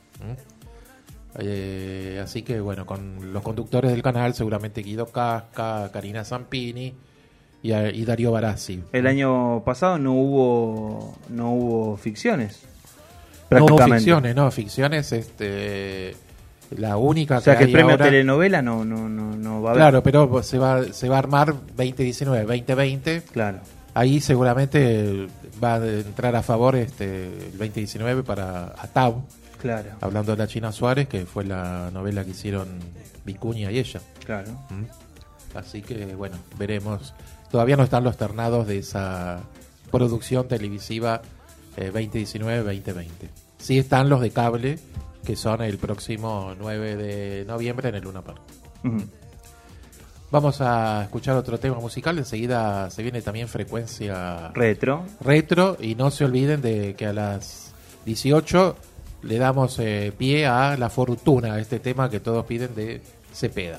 Así que bueno, con los conductores del canal seguramente Guido Casca, Karina Zampini y Darío Barassi. El año pasado no hubo ficciones. No hubo ficciones, la única. O sea que el premio ahora, telenovela no va a haber. Claro, pero se va a armar 2019-2020. Claro. Ahí seguramente va a entrar a favor el 2019 para Atau. Claro. Hablando de la China Suárez, que fue la novela que hicieron Vicuña y ella. Claro. Así que bueno, veremos. Todavía no están los ternados de esa producción televisiva 2019-2020. Sí están los de cable, que son el próximo 9 de noviembre en el Luna Park. Vamos a escuchar otro tema musical. Enseguida se viene también Frecuencia Retro. Y no se olviden de que a las 18 le damos pie a La Fortuna, este tema que todos piden de Cepeda.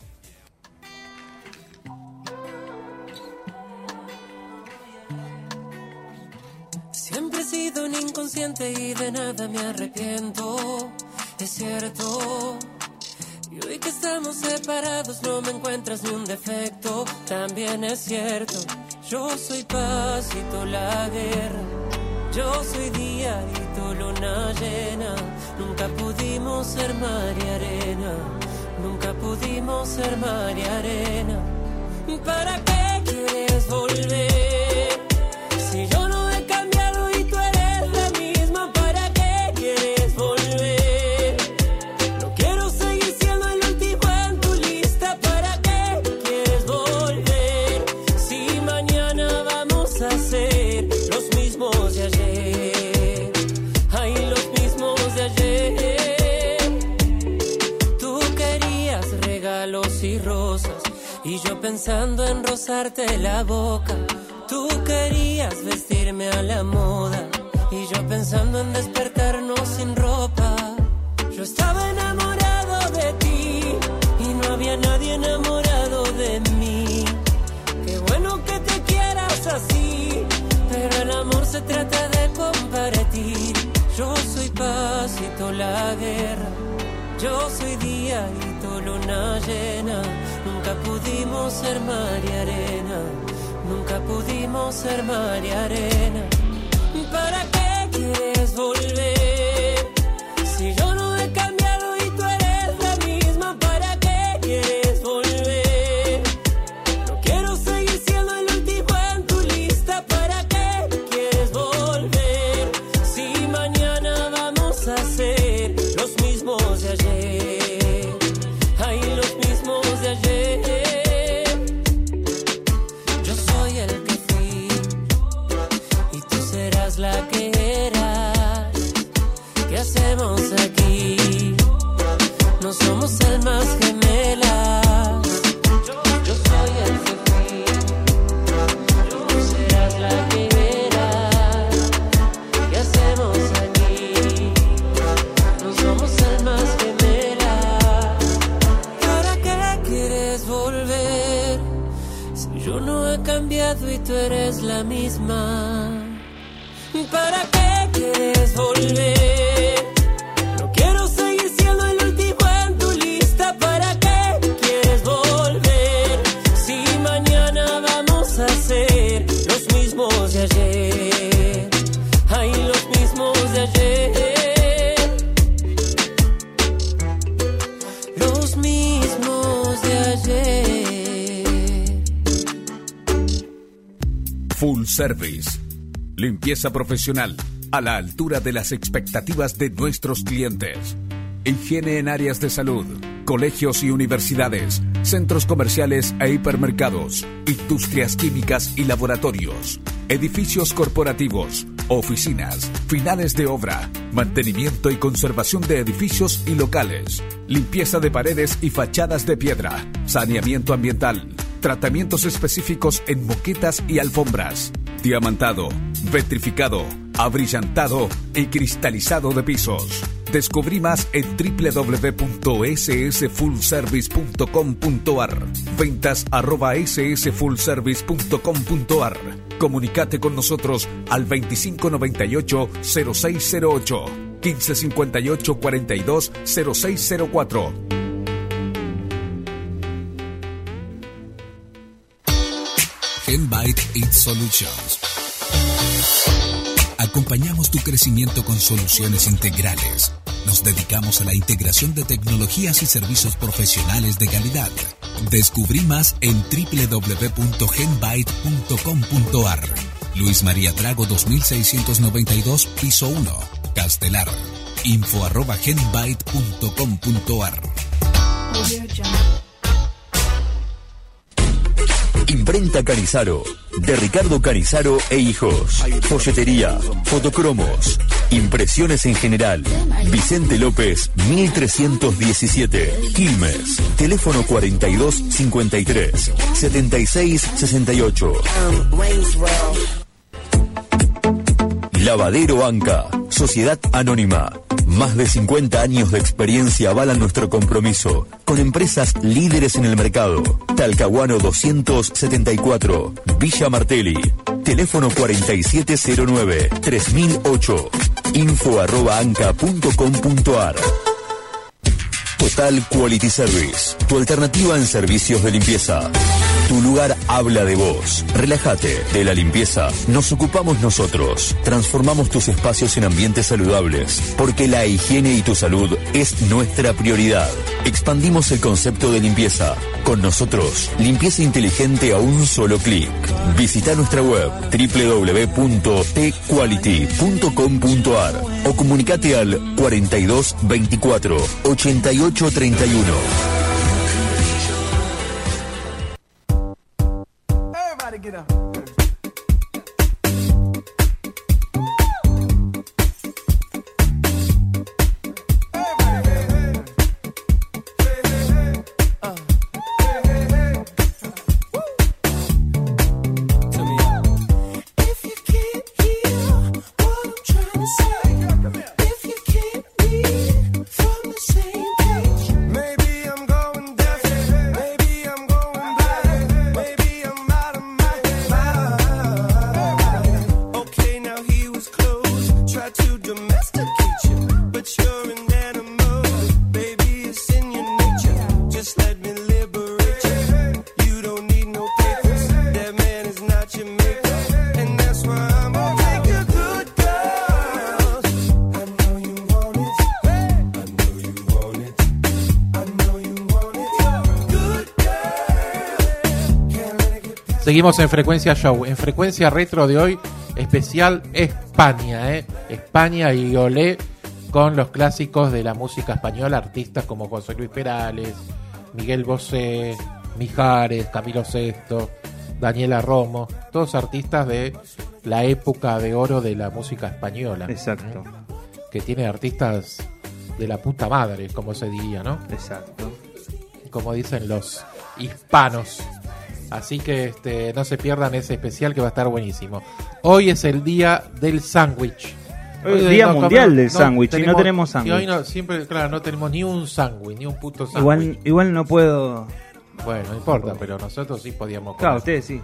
Siempre he sido un inconsciente y de nada me arrepiento, es cierto. Y hoy que estamos separados no me encuentras ni un defecto, también es cierto. Yo soy paz y tú la guerra, yo soy día y tú luna llena. Nunca pudimos ser mar y arena, nunca pudimos ser mar y arena. ¿Para qué quieres volver? Si yo no he cambiado y tú eres la misma, ¿para qué quieres volver? No quiero seguir siendo el último en tu lista, ¿para qué quieres volver? Si mañana vamos a ser los mismos de ayer, ay, los mismos de ayer. Tú querías regalos y rosas y yo pensando en rozarte la boca. Tú querías vestirme a la moda y yo pensando en despertarnos sin ropa. Yo estaba enamorado de ti y no había nadie enamorado de mí. Qué bueno que te quieras así, pero el amor se trata de compartir. Yo soy paz y tú la guerra, yo soy día y tú luna llena. Nunca pudimos ser mar y arena, nunca pudimos ser mar y arena. ¿Para qué quieres volver? Si yo no he cambiado y tú eres la misma, ¿para qué quieres volver? No quiero seguir siendo el último en tu lista, ¿para qué quieres volver? Si mañana vamos a ser los mismos de ayer, ay, los mismos de ayer. La que eras, ¿qué hacemos aquí? No somos almas gemelas. Yo soy el que fui, tú serás la que eras. ¿Qué hacemos aquí? No somos almas gemelas. ¿Para qué quieres volver? Si yo no he cambiado y tú eres la misma. Service. Limpieza profesional a la altura de las expectativas de nuestros clientes. Higiene en áreas de salud, colegios y universidades, centros comerciales e hipermercados, industrias químicas y laboratorios, edificios corporativos, oficinas, finales de obra, mantenimiento y conservación de edificios y locales, limpieza de paredes y fachadas de piedra, saneamiento ambiental, tratamientos específicos en moquetas y alfombras, diamantado, vitrificado, abrillantado y cristalizado de pisos. Descubrí más en www.ssfullservice.com.ar. ventas@ssfullservice.com.ar. Comunicate con nosotros al 2598-0608, 1558-42-0604. Genbyte It Solutions. Acompañamos tu crecimiento con soluciones integrales. Nos dedicamos a la integración de tecnologías y servicios profesionales de calidad. Descubrí más en www.genbyte.com.ar. Luis María Drago 2692, piso 1, Castelar. info@genbyte.com.ar. Imprenta Canizaro, de Ricardo Canizaro e Hijos. Folletería, fotocromos, impresiones en general. Vicente López, 1317, Quilmes. Teléfono 4253 7668. Lavadero Anca, Sociedad Anónima. Más de 50 años de experiencia avalan nuestro compromiso con empresas líderes en el mercado. Talcahuano 274, Villa Martelli. Teléfono 4709-3008. info@anca.com.ar. Total Quality Service, tu alternativa en servicios de limpieza. Tu lugar habla de vos. Relájate. De la limpieza nos ocupamos nosotros. Transformamos tus espacios en ambientes saludables, porque la higiene y tu salud es nuestra prioridad. Expandimos el concepto de limpieza. Con nosotros, limpieza inteligente a un solo clic. Visita nuestra web www.tquality.com.ar o comunicate al 42 24 88 31. Get up. Seguimos en Frecuencia Show, en Frecuencia Retro de hoy, especial España, España y olé con los clásicos de la música española, artistas como José Luis Perales, Miguel Bosé, Mijares, Camilo Sesto, Daniela Romo, todos artistas de la época de oro de la música española. Exacto. Que tiene artistas de la puta madre, como se diría, ¿no? Exacto. Como dicen los hispanos. Así que no se pierdan ese especial que va a estar buenísimo. Hoy es el día del sándwich. Hoy es el día mundial del sándwich y no tenemos sándwich. Y hoy no, siempre, claro, no tenemos ni un sándwich, ni un puto sándwich. Igual no puedo. Bueno, no importa, pero nosotros sí podíamos comer. Claro, ustedes sí.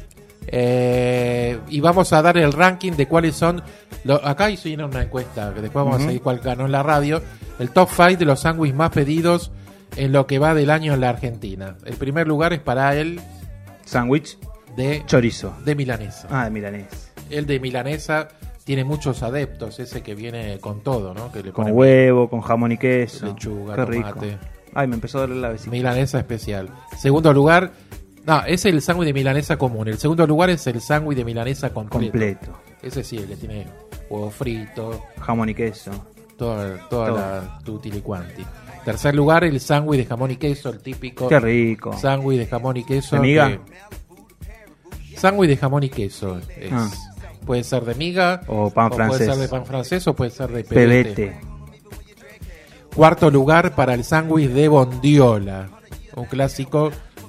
Y vamos a dar el ranking de cuáles son. Acá hicieron una encuesta, que después vamos a seguir cuál ganó en la radio. El top 5 de los sándwiches más pedidos en lo que va del año en la Argentina. El primer lugar es para el sándwich de chorizo. De milanesa. Ah, de milanesa. El de milanesa tiene muchos adeptos, ese que viene con todo, ¿no? Que le con huevo, con jamón y queso. Lechuga, qué tomate. Rico. Ay, me empezó a doler la vecina. Milanesa especial. Segundo lugar, No, es el sándwich de milanesa común. El segundo lugar es el sándwich de milanesa completo. Ese sí, el que tiene huevo frito, jamón y queso, toda la tutti quanti. Tercer lugar, el sándwich de jamón y queso, el típico. Qué rico. Sándwich de jamón y queso. ¿De miga? Sándwich de jamón y queso. Puede ser de miga, o pan francés. Puede ser de pan francés o puede ser de pebete. Cuarto lugar para el sándwich de bondiola. Un clásico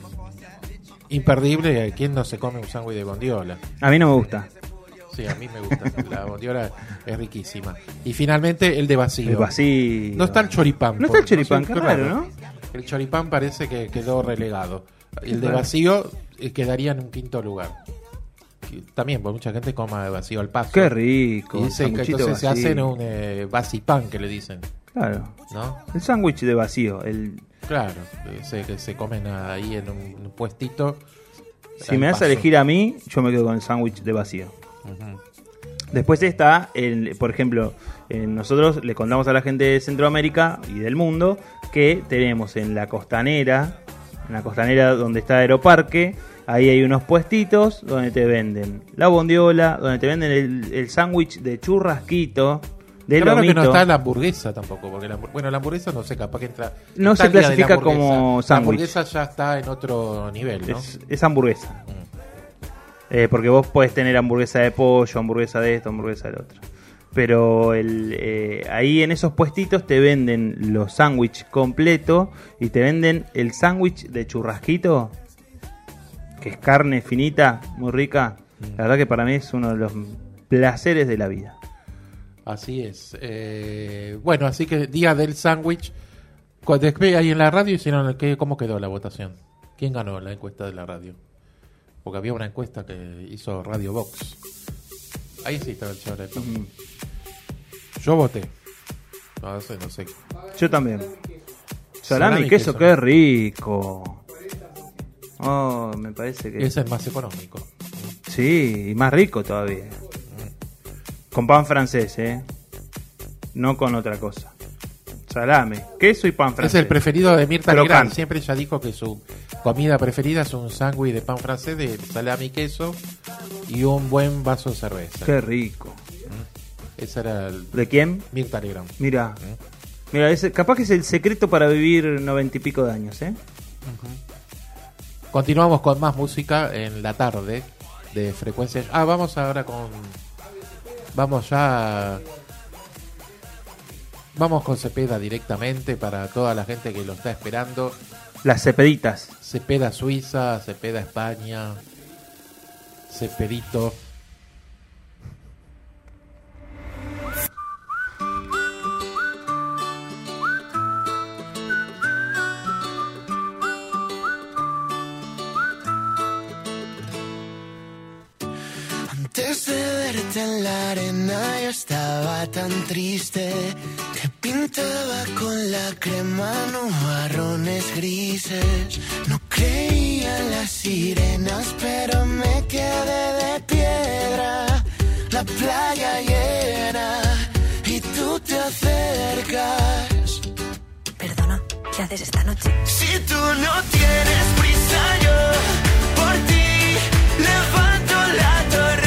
imperdible. ¿Quién no se come un sándwich de bondiola? A mí no me gusta. Sí, a mí me gusta. La bondiola es riquísima. Y finalmente el de vacío. El vacío. No está el choripán. No está el choripán, claro, ¿no? El choripán parece que quedó relegado. El de vacío quedaría en un quinto lugar. También, porque mucha gente coma de vacío al paso. Qué rico. Y dice que entonces vacío. Se hacen un vasipán, que le dicen. Claro. ¿No? El sándwich de vacío. Claro, que se comen ahí en un puestito. Si me das a elegir a mí, yo me quedo con el sándwich de vacío. Uh-huh. Después está, por ejemplo, nosotros le contamos a la gente de Centroamérica y del mundo que tenemos en la costanera donde está Aeroparque, ahí hay unos puestitos donde te venden la bondiola, donde te venden el sándwich de churrasquito, de claro lomito. Que no está la hamburguesa tampoco, porque la hamburguesa no sé, capaz que entra. No se clasifica como sándwich. La hamburguesa ya está en otro nivel, ¿no? Es hamburguesa. Porque vos podés tener hamburguesa de pollo, hamburguesa de esto, hamburguesa del otro. Pero ahí en esos puestitos te venden los sándwiches completos y te venden el sándwich de churrasquito, que es carne finita, muy rica. La verdad que para mí es uno de los placeres de la vida. Así es. Bueno, así que día del sándwich. Después ahí en la radio hicieron ¿cómo quedó la votación? ¿Quién ganó la encuesta de la radio? Porque había una encuesta que hizo Radio Box. Ahí sí estaba el Chevrolet. Yo voté. No sé. Yo también. Salami y queso, qué rico. Oh, me parece que es el más económico. Sí, y más rico todavía. Con pan francés, no con otra cosa. Salame, queso y pan francés. Es el preferido de Mirta Legrand. Siempre ella dijo que su comida preferida es un sándwich de pan francés, de salame y queso y un buen vaso de cerveza. Qué rico. Ese era ¿De quién? Mirta Legrand. Mira, capaz que es el secreto para vivir 90 y pico de años, Continuamos con más música en la tarde de Frecuencia. Vamos ahora con... Vamos con Cepeda directamente para toda la gente que lo está esperando. Las Cepeditas. Cepeda Suiza, Cepeda España, Cepedito. Antes de verte en la arena yo estaba tan triste que pintaba con la crema nubarrones grises. No creía en las sirenas pero me quedé de piedra. La playa llena y tú te acercas. Perdona, ¿qué haces esta noche? Si tú no tienes prisa yo por ti levanto la torre.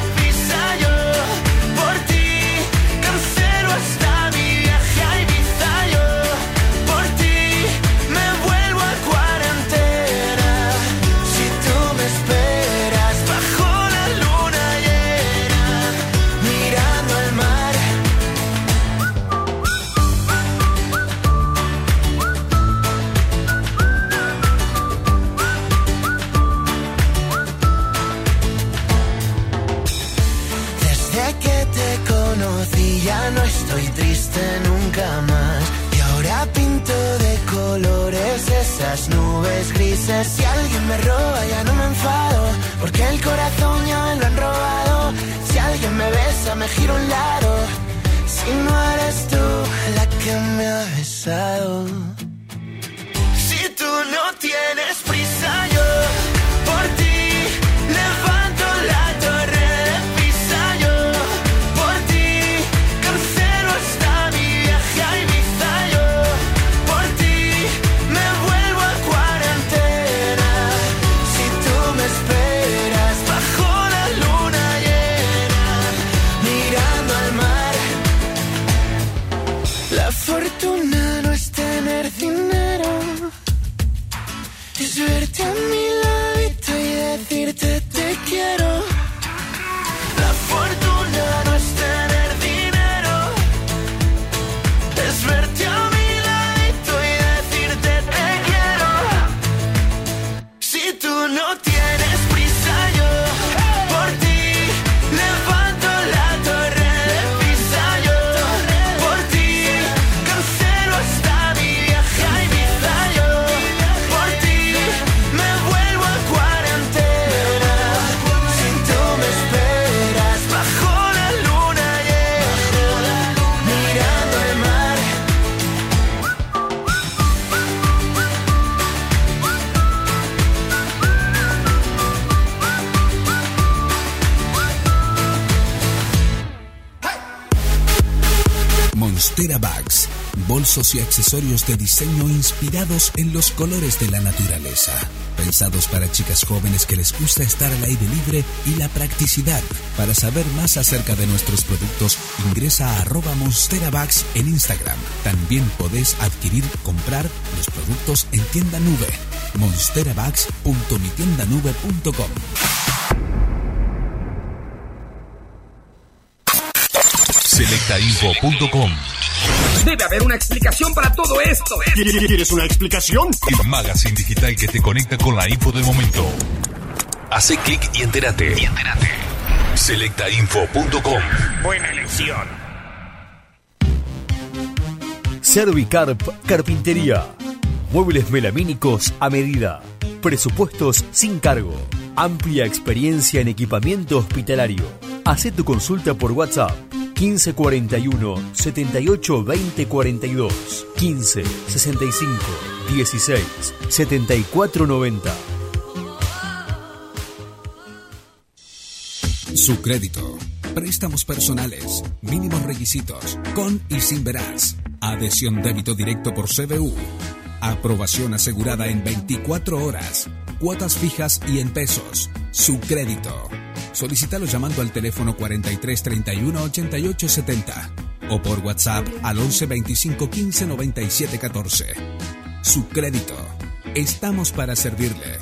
Ya no estoy triste nunca más y ahora pinto de colores esas nubes grises. Si alguien me roba ya no me enfado porque el corazón ya me lo han robado. Si alguien me besa me giro a un lado. Si no eres tú la que me ha besado. Si tú no tienes prisa yo por ti levanto la torre. Si Monstera Bags, bolsos y accesorios de diseño inspirados en los colores de la naturaleza. Pensados para chicas jóvenes que les gusta estar al aire libre y la practicidad. Para saber más acerca de nuestros productos, ingresa a @MonsteraBags en Instagram. También podés comprar los productos en tienda nube. monsterabags.mitiendanube.com. Selectainfo.com. Debe haber una explicación para todo esto. ¿Quieres una explicación? El magazine digital que te conecta con la info del momento. Hace clic y entérate. Selectainfo.com. Buena elección. Servicarp Carpintería. Muebles melamínicos a medida. Presupuestos sin cargo. Amplia experiencia en equipamiento hospitalario. Hacé tu consulta por WhatsApp 1541 78 20 42, 15 65 16 74 90. Su crédito. Préstamos personales. Mínimos requisitos. Con y sin veraz. Adhesión débito directo por CBU. Aprobación asegurada en 24 horas. Cuotas fijas y en pesos. Su crédito. Solicítalo llamando al teléfono 43 31 88 70 o por WhatsApp al 11 25 15 97 14. Su crédito. Estamos para servirle.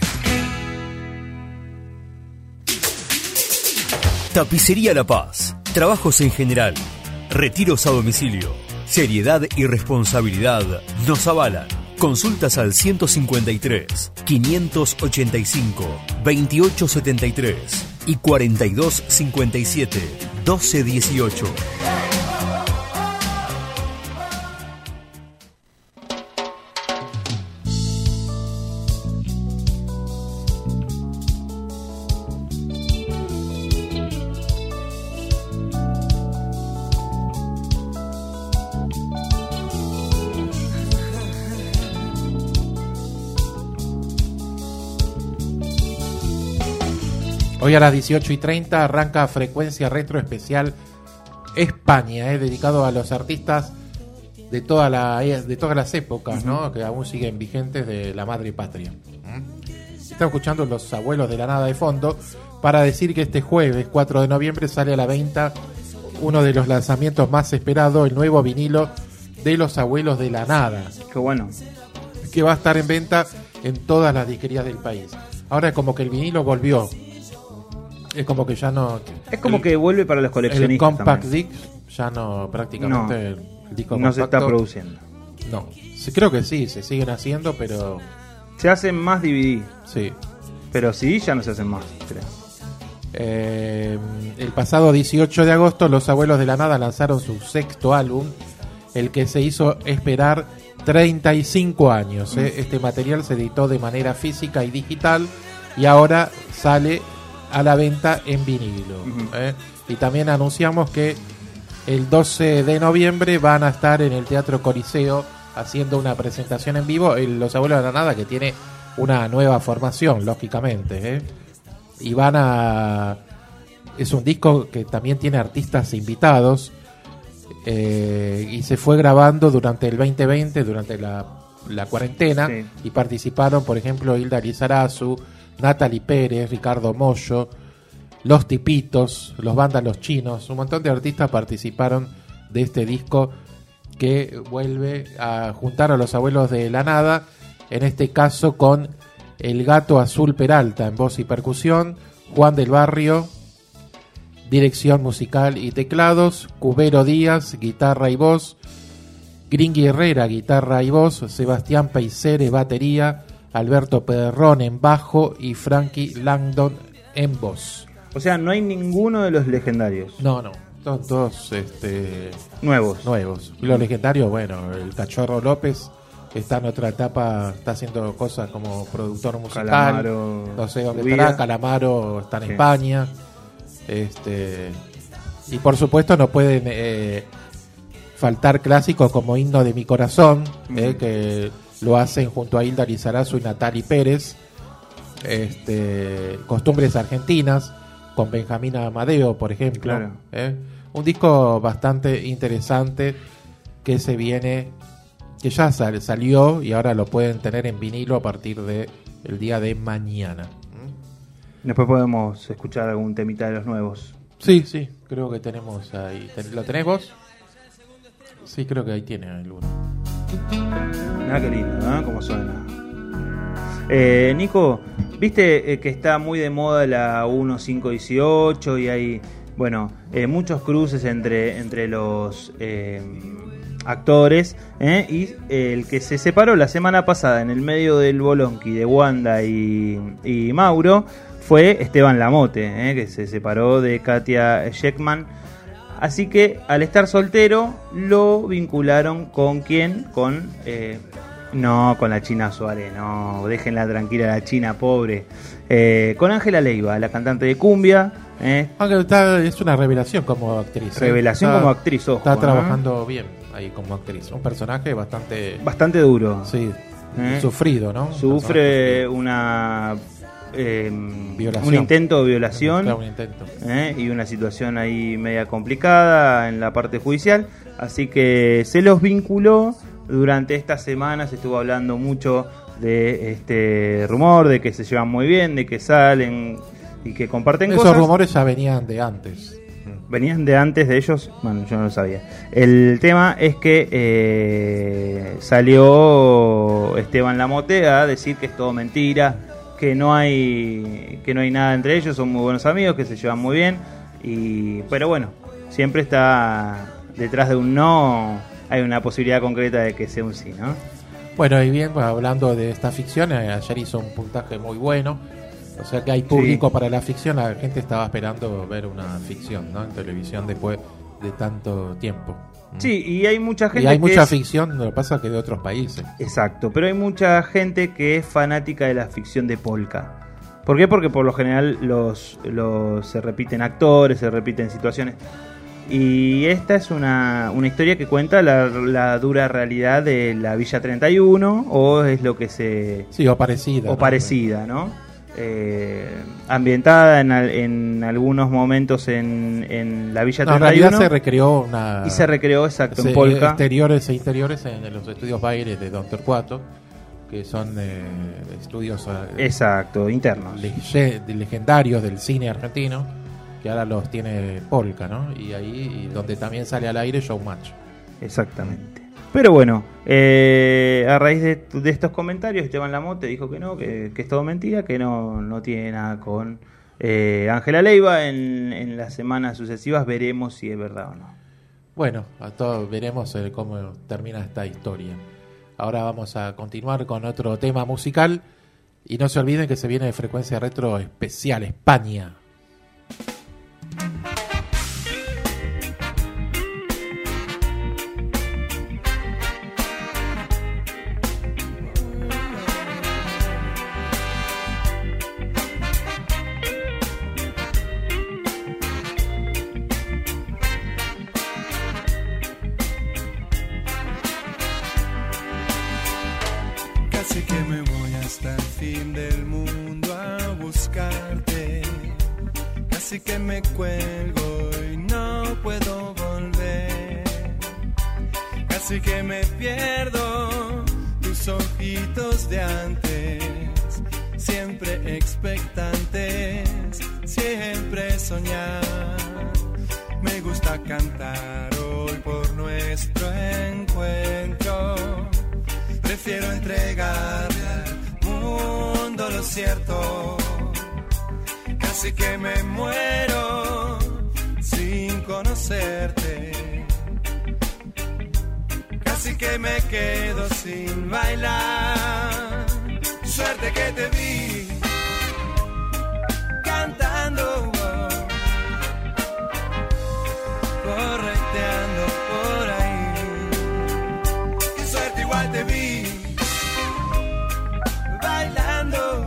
Tapicería La Paz. Trabajos en general. Retiros a domicilio. Seriedad y responsabilidad nos avalan. Consultas al 153 585 2873 y 4257 1218. Hoy a las 18:30 arranca Frecuencia Retro Especial España, dedicado a los artistas de todas las épocas, ¿no? Que aún siguen vigentes de la madre patria. Estamos escuchando Los Abuelos de la Nada de fondo para decir que este jueves 4 de noviembre sale a la venta uno de los lanzamientos más esperados, el nuevo vinilo de Los Abuelos de la Nada. Qué bueno. Que va a estar en venta en todas las disquerías del país. Ahora es como que el vinilo volvió. Es como que ya no... Es como que vuelve para los coleccionistas. El compact también. disc ya no, prácticamente No, el disco no se compacto, está produciendo. No, sí, creo que sí, se siguen haciendo, pero... Se hacen más DVD. Sí. Pero sí, ya no se hacen más, creo. El pasado 18 de agosto Los Abuelos de la Nada lanzaron su sexto álbum, el que se hizo esperar 35 años. Este material se editó de manera física y digital y ahora sale a la venta en vinilo. Y también anunciamos que el 12 de noviembre van a estar en el Teatro Coliseo haciendo una presentación en vivo. Los Abuelos de la Nada, que tiene una nueva formación, lógicamente, y van a... Es un disco que también tiene artistas invitados, y se fue grabando durante el 2020, durante la cuarentena, sí. Y participaron, por ejemplo, Hilda Lizarazu, Natalie Pérez, Ricardo Mollo, Los Tipitos, Los Vándalos Chinos. Un montón de artistas participaron de este disco que vuelve a juntar a Los Abuelos de la Nada, en este caso con El Gato Azul Peralta en voz y percusión, Juan del Barrio, dirección musical y teclados, Cubero Díaz, guitarra y voz, Gringui Herrera, guitarra y voz, Sebastián Peicere, batería, Alberto Pedrón en bajo y Frankie Langdon en voz. O sea, no hay ninguno de los legendarios. No, son todos nuevos. Y los legendarios, bueno, el Cachorro López está en otra etapa, está haciendo cosas como productor musical. Calamaro, no sé dónde estará. Calamaro está en España. Y por supuesto no pueden faltar clásicos como Himno de mi Corazón, que lo hacen junto a Hilda Lizarazu y Natalie Pérez. Costumbres Argentinas con Benjamín Amadeo, por ejemplo. Claro. Un disco bastante interesante que se viene, que ya salió y ahora lo pueden tener en vinilo a partir de el día de mañana. Después podemos escuchar algún temita de los nuevos. Sí, creo que tenemos ahí. ¿Lo tenés vos? Sí, creo que ahí tiene alguno. Qué lindo, ¿no? Cómo suena. Nico, viste que está muy de moda la 1518 y hay, muchos cruces entre los actores, y el que se separó la semana pasada en el medio del bolonqui de Wanda y Mauro fue Esteban Lamote, que se separó de Katia Sheckman. Así que al estar soltero lo vincularon con ¿quién? No, con la China Suárez, no, déjenla tranquila la China, pobre. Con Ángela Leiva, la cantante de cumbia. Aunque es una revelación como actriz. Como actriz, ojo. Está trabajando bien ahí como actriz. Un personaje bastante duro. Sí, sufrido, ¿no? Sufre una... un intento de violación, un intento. Y una situación ahí media complicada en la parte judicial, así que se los vinculó. Durante estas semanas estuvo hablando mucho de este rumor, de que se llevan muy bien, de que salen y que comparten cosas. Esos rumores ya venían de antes. ¿Venían de antes de ellos? Bueno, yo no lo sabía. El tema es que salió Esteban Lamote a decir que es todo mentira, que no hay nada entre ellos, son muy buenos amigos, que se llevan muy bien, pero bueno, siempre está detrás de un no, hay una posibilidad concreta de que sea un sí, ¿no? Bueno, y bien, hablando de esta ficción, ayer hizo un puntaje muy bueno, o sea que hay público para la ficción, la gente estaba esperando ver una ficción, ¿no? En televisión después de tanto tiempo. Sí, y hay mucha gente. Y hay mucha ficción, lo que pasa es que de otros países. Exacto, pero hay mucha gente que es fanática de la ficción de polka. ¿Por qué? Porque por lo general se repiten actores, se repiten situaciones. Y esta es una historia que cuenta la dura realidad de la Villa 31, o es lo que se... Sí, o parecida. O parecida, ¿no? Ambientada en algunos momentos en la Villa 31. En realidad se recreó y se recreó, exacto, en polka. Exteriores e interiores en los estudios Baires de Don Torcuato, que son estudios exacto, internos, legendarios del cine argentino, que ahora los tiene Polka, ¿no? Y ahí donde también sale al aire Showmatch. Exactamente. Pero bueno, a raíz de estos comentarios, Esteban Lamote dijo que no, que es todo mentira, que no tiene nada con Ángela Leiva. En las semanas sucesivas veremos si es verdad o no. Bueno, a todos veremos cómo termina esta historia. Ahora vamos a continuar con otro tema musical. Y no se olviden que se viene de Frecuencia Retro Especial España. Casi que me voy hasta el fin del mundo a buscarte. Casi que me cuelgo y no puedo volver. Casi que me pierdo tus ojitos de antes. Siempre expectantes, siempre soñar. Me gusta cantar hoy por nuestro encuentro. Prefiero entregarle al mundo lo cierto. Casi que me muero sin conocerte. Casi que me quedo sin bailar. Suerte que te vi cantando, correteando por ahí. Qué suerte, igual te vi bailando.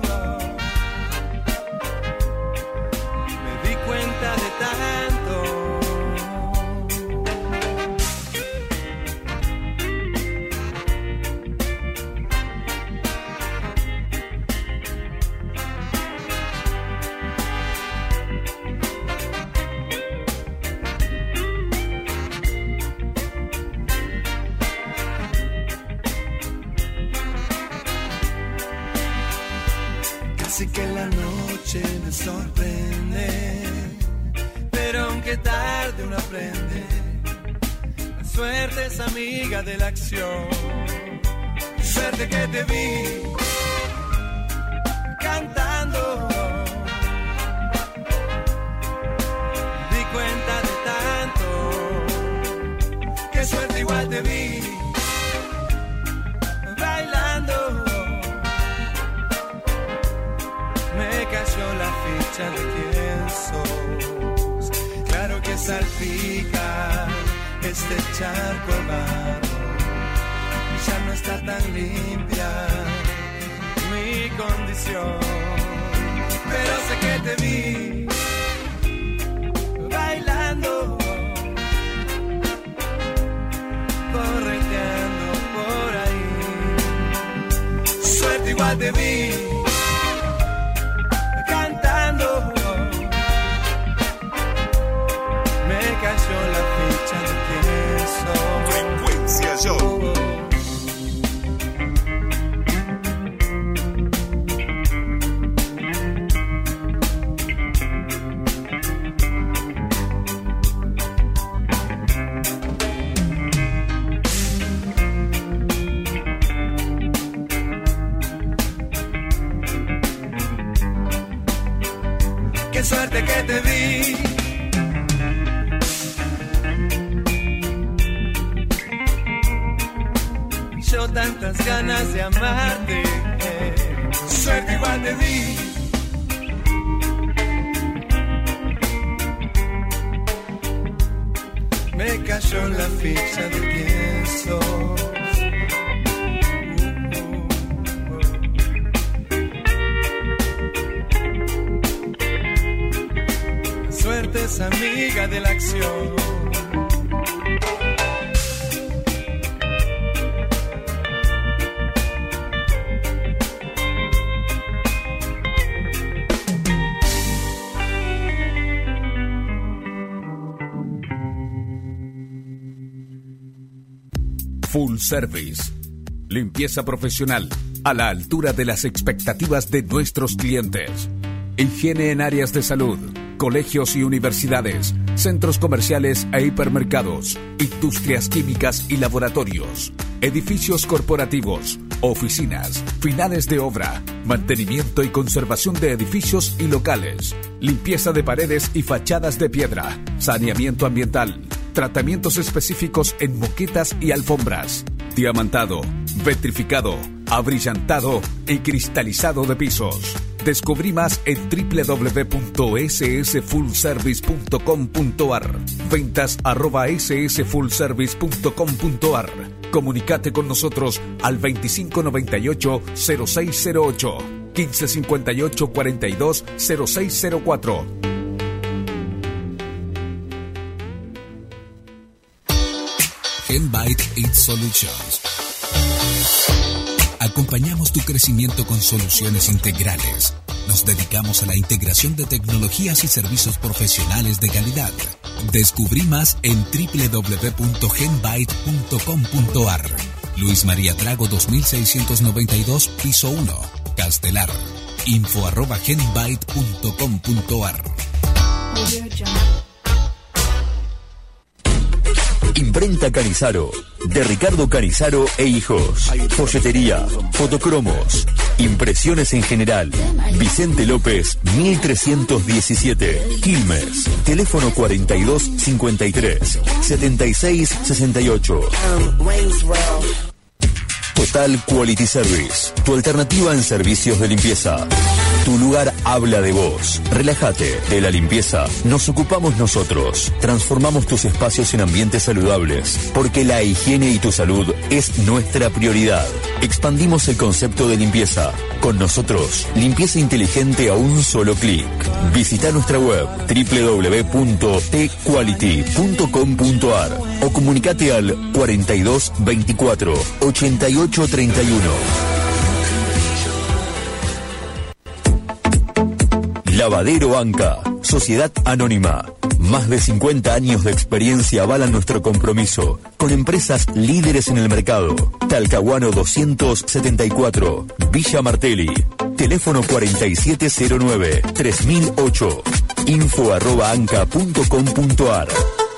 Me di cuenta de tanto. Así que la noche me sorprende, pero aunque tarde uno aprende, la suerte es amiga de la acción. Suerte que te vi cantando, di cuenta de tanto, qué suerte igual te vi bailando. Me cayó la ficha de quién sos. Claro que salpica este charco de barro, ya no está tan limpia mi condición, pero sé que te vi bailando, correteando por ahí. Suerte igual te vi cantando, me cayó la ficha de quién soy. Frecuencia Show. Qué suerte que te vi. Yo tantas ganas de amarte, suerte igual te vi. Me cayó la ficha de quién sos. Suerte es amiga de la acción. Full Service. Limpieza profesional a la altura de las expectativas de nuestros clientes. Higiene en áreas de salud, colegios y universidades, centros comerciales e hipermercados, industrias químicas y laboratorios, edificios corporativos, oficinas, finales de obra, mantenimiento y conservación de edificios y locales, limpieza de paredes y fachadas de piedra, saneamiento ambiental, tratamientos específicos en moquetas y alfombras, diamantado, vitrificado, abrillantado y cristalizado de pisos. Descubrí más en www.ssfullservice.com.ar. Ventas @ssfullservice.com.ar. Comunicate con nosotros al 2598-0608, 1558-42-0604. Genbyte IT Solutions. Acompañamos tu crecimiento con soluciones integrales. Nos dedicamos a la integración de tecnologías y servicios profesionales de calidad. Descubrí más en www.genbyte.com.ar. Luis María Drago 2692, piso 1, Castelar. info@genbyte.com.ar. Imprenta Canizaro, de Ricardo Canizaro e Hijos. Folletería, fotocromos, impresiones en general. Vicente López, 1317, Quilmes. Teléfono 4253 7668. Total Quality Service, tu alternativa en servicios de limpieza. Tu lugar habla de vos. Relájate. De la limpieza nos ocupamos nosotros. Transformamos tus espacios en ambientes saludables, porque la higiene y tu salud es nuestra prioridad. Expandimos el concepto de limpieza. Con nosotros, limpieza inteligente a un solo clic. Visita nuestra web www.tquality.com.ar o comunicate al 42 24 88 31. Lavadero Anca, Sociedad Anónima. Más de 50 años de experiencia avalan nuestro compromiso con empresas líderes en el mercado. Talcahuano 274, Villa Martelli. Teléfono 4709-3008. info@anca.com.ar.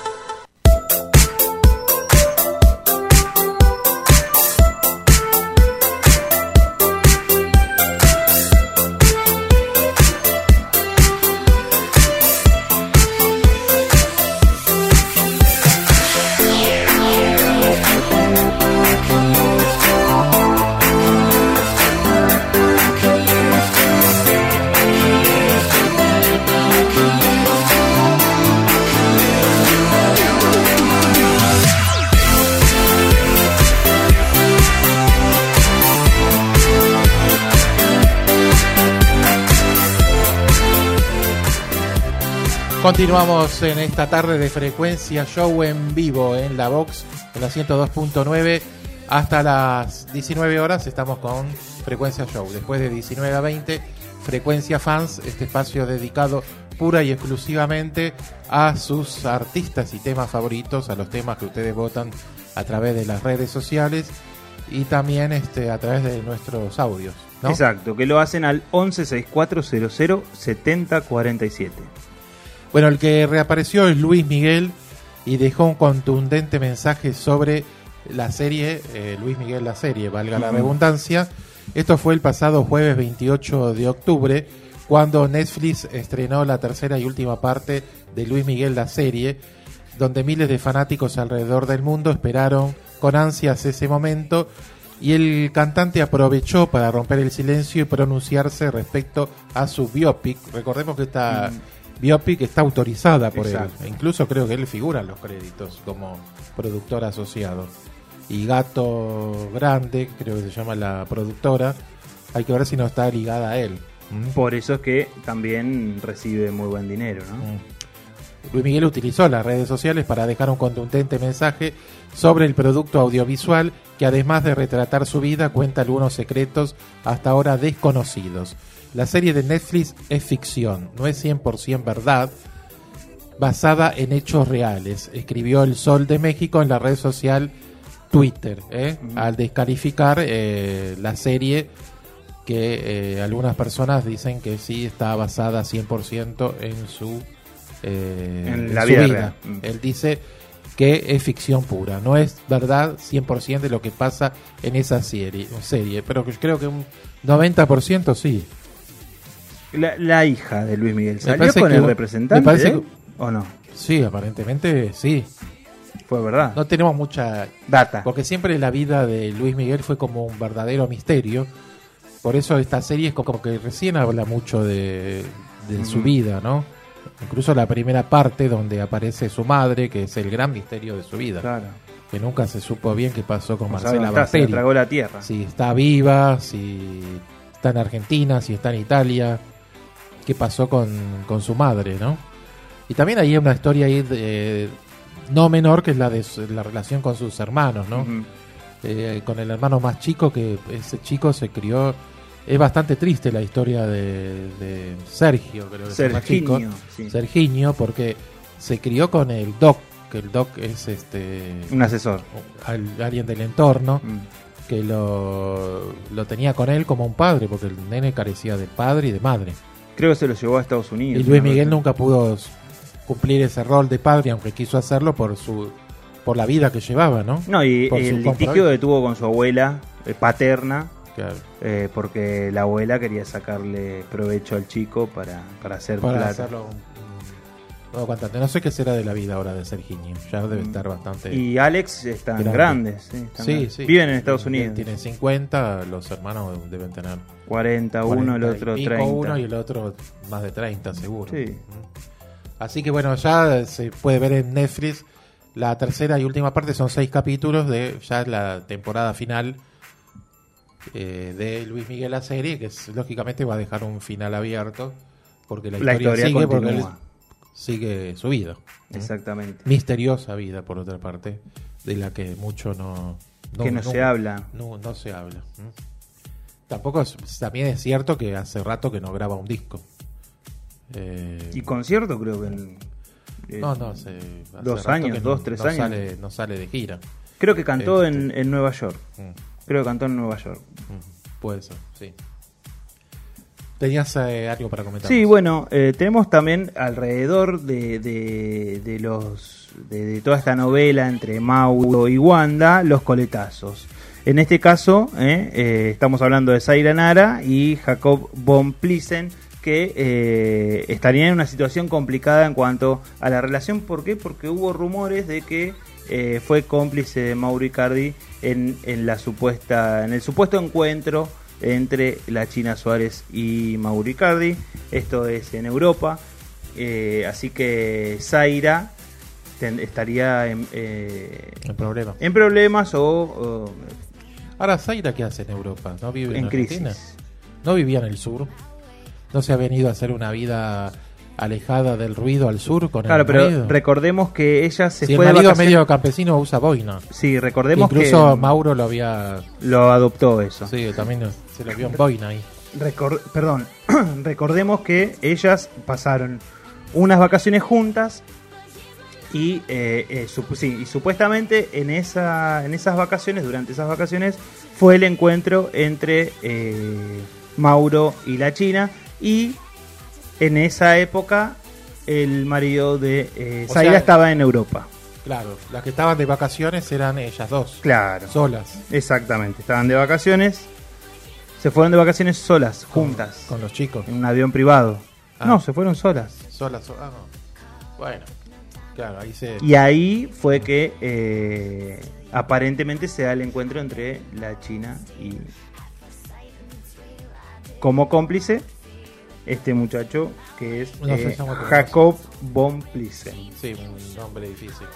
Continuamos en esta tarde de Frecuencia Show en vivo en la Vox, en la 102.9. Hasta las 19 horas estamos con Frecuencia Show. Después de 19 a 20, Frecuencia Fans, este espacio dedicado pura y exclusivamente a sus artistas y temas favoritos, a los temas que ustedes votan a través de las redes sociales y también a través de nuestros audios, ¿no? Exacto, que lo hacen al 1164007047. Bueno, el que reapareció es Luis Miguel y dejó un contundente mensaje sobre la serie, Luis Miguel la serie, valga la redundancia. Esto fue el pasado jueves 28 de octubre, cuando Netflix estrenó la tercera y última parte de Luis Miguel la serie, donde miles de fanáticos alrededor del mundo esperaron con ansias ese momento, y el cantante aprovechó para romper el silencio y pronunciarse respecto a su biopic. Recordemos que esta biopic está autorizada por él, e incluso creo que él figura en los créditos como productor asociado. Y Gato Grande, creo que se llama la productora, hay que ver si no está ligada a él. Por eso es que también recibe muy buen dinero, ¿no? Luis Miguel utilizó las redes sociales para dejar un contundente mensaje sobre el producto audiovisual que, además de retratar su vida, cuenta algunos secretos hasta ahora desconocidos. La serie de Netflix es ficción, no es 100% verdad, basada en hechos reales, escribió El Sol de México en la red social Twitter, al descalificar la serie, que algunas personas dicen que sí está basada 100% en su en la vida real. Él dice que es ficción pura, no es verdad 100% de lo que pasa en esa serie, pero creo que un 90% sí. La hija de Luis Miguel salió con el representante, ¿o no? Sí, aparentemente sí. Fue verdad. No tenemos mucha data, porque siempre la vida de Luis Miguel fue como un verdadero misterio. Por eso esta serie es como que recién habla mucho de su vida, ¿no? Incluso la primera parte donde aparece su madre, que es el gran misterio de su vida. Claro. Que nunca se supo bien qué pasó con Marcela Barteri. Se tragó la tierra. Si está viva, si está en Argentina, si está en Italia. Qué pasó con su madre, ¿no? Y también hay una historia ahí no menor, que es la de la relación con sus hermanos, ¿no? Con el hermano más chico, que ese chico se crió. Es bastante triste la historia de Sergio, creo que es el más chico. Sí. Serginho, porque se crió con el Doc, que el Doc es un asesor, alguien del entorno, que lo tenía con él como un padre, porque el nene carecía de padre y de madre. Creo que se lo llevó a Estados Unidos. Y Luis Miguel nunca pudo cumplir ese rol de padre, aunque quiso hacerlo por la vida que llevaba, ¿no? No, y el litigio que tuvo con su abuela paterna. Claro. Porque la abuela quería sacarle provecho al chico para hacer plata. Hacerlo no sé qué será de la vida ahora de Serginho. Ya debe estar bastante. Y Alex están grandes. Sí. Viven en Estados Unidos. Tienen 50, los hermanos deben tener 40, uno, el otro 30. Uno y el otro más de 30, seguro. Sí. Así que bueno, ya se puede ver en Netflix la tercera y última parte. Son 6 capítulos de ya la temporada final de Luis Miguel la serie, que lógicamente va a dejar un final abierto, porque la historia sigue, porque él sigue su vida. Exactamente. Misteriosa vida, por otra parte, de la que mucho no se habla. No se habla. Tampoco también es cierto que hace rato que no graba un disco. Y concierto creo que hace 2 años, 2, 3 años. No sale de gira. Creo que cantó en Nueva York. Creo que cantó en Nueva York. Puede ser, sí. Tenías algo para comentar. Sí, bueno, tenemos también alrededor de toda esta novela entre Mauro y Wanda, los coletazos. En este caso, estamos hablando de Zaira Nara y Jacob von Plissen, que estarían en una situación complicada en cuanto a la relación. ¿Por qué? Porque hubo rumores de que fue cómplice de Mauro Icardi en el supuesto encuentro entre la China Suárez y Mauro Icardi. Esto es en Europa, así que Zaira estaría en problemas o ahora, ¿Zaira qué hace en Europa? ¿No vive en Argentina? Crisis. ¿No vivía en el sur? ¿No se ha venido a hacer una vida alejada del ruido al sur con el marido? Claro, pero recordemos que ella se fue de vacaciones. El marido medio campesino usa boina. Sí, recordemos que incluso Mauro lo adoptó eso. Sí, también se lo vio en boina ahí. Recordemos que ellas pasaron unas vacaciones juntas y supuestamente en esas vacaciones, durante esas vacaciones, fue el encuentro entre Mauro y la China, y en esa época el marido de Zaira estaba en Europa. Claro, las que estaban de vacaciones eran ellas dos. Claro. Solas. Exactamente, estaban de vacaciones. Se fueron de vacaciones solas, juntas. Con los chicos. En un avión privado. No, se fueron solas. No. Bueno, claro, ahí se... Y ahí fue que aparentemente se da el encuentro entre la China y... Como cómplice, este muchacho que es Jacob von Plissen. Sí, un nombre difícil.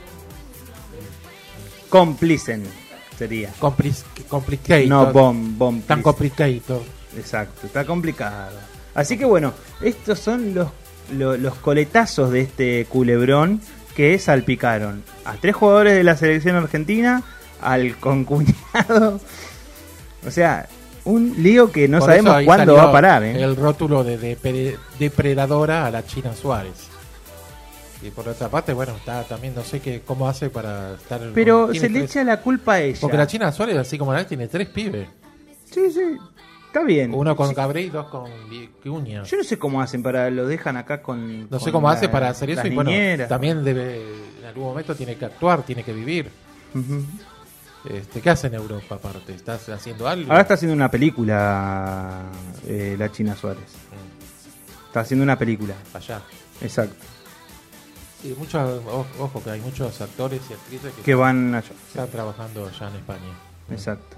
Complizen sería. Complicated. No, von tan complicated. Exacto, está complicado. Así que bueno, estos son los coletazos de este culebrón que salpicaron a 3 jugadores de la selección argentina, al concuñado. O sea, un lío que no sabemos cuándo va a parar. El rótulo de depredadora a la China Suárez. Y por otra parte, bueno, está también, no sé cómo hace para estar... Pero se le echa la culpa a ella. Porque la China Suárez, así como la tiene 3 pibes. Sí, está bien. Uno con Cabré y 2 con Vicuña. Yo no sé cómo hacen lo dejan acá con... No sé cómo hace para hacer eso. Y bueno, también en algún momento tiene que actuar, tiene que vivir. Uh-huh. ¿Qué hace en Europa aparte? ¿Estás haciendo algo? Ahora está haciendo una película la China Suárez. Está haciendo una película. Allá. Exacto. Sí, ojo que hay muchos actores y actrices que van allá. Están trabajando allá en España. Exacto.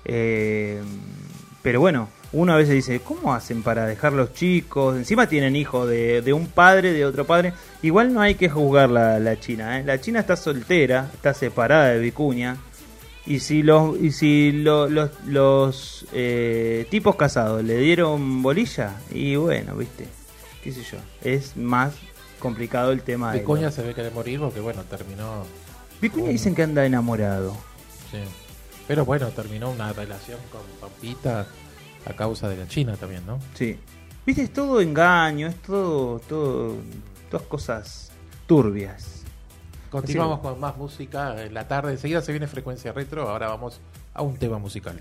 Pero bueno, uno a veces dice, ¿cómo hacen para dejar los chicos? Encima tienen hijos de un padre, de otro padre. Igual no hay que juzgar la China. La China está soltera, está separada de Vicuña. Y si los tipos casados le dieron bolilla, y bueno, viste, qué sé yo, es más complicado el tema. Vicuña se ve que debe morir porque bueno, terminó... Vicuña dicen que anda enamorado. Sí. Pero bueno, terminó una relación con Pampita a causa de la China también, ¿no? Sí. Viste, es todo engaño, es todas cosas turbias. Continuamos con más música en la tarde. Enseguida se viene Frecuencia Retro. Ahora vamos a un tema musical.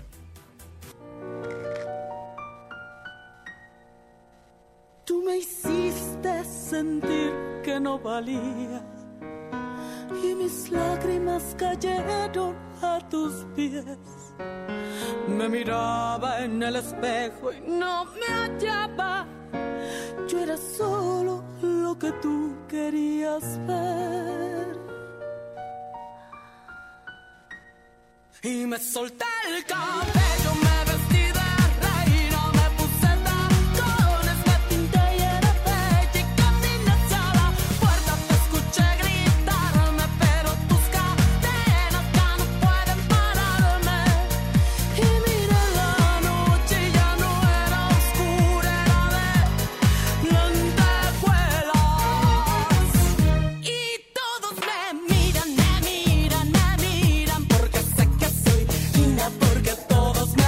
Tú me hiciste sentir que no valía y mis lágrimas cayeron a tus pies. Me miraba en el espejo y no me hallaba. Yo era solo lo que tú querías ver. Y me solté el cabello, me vestí de reina, me puse tacones, me pinté y era bella y caminé hacia la puerta. Te escuché gritarme, pero tus cadenas ya no pueden pararme. Y miré la noche y ya no era oscura, era de lentejuelas. Y todos me miran porque sé que soy linda, porque todos me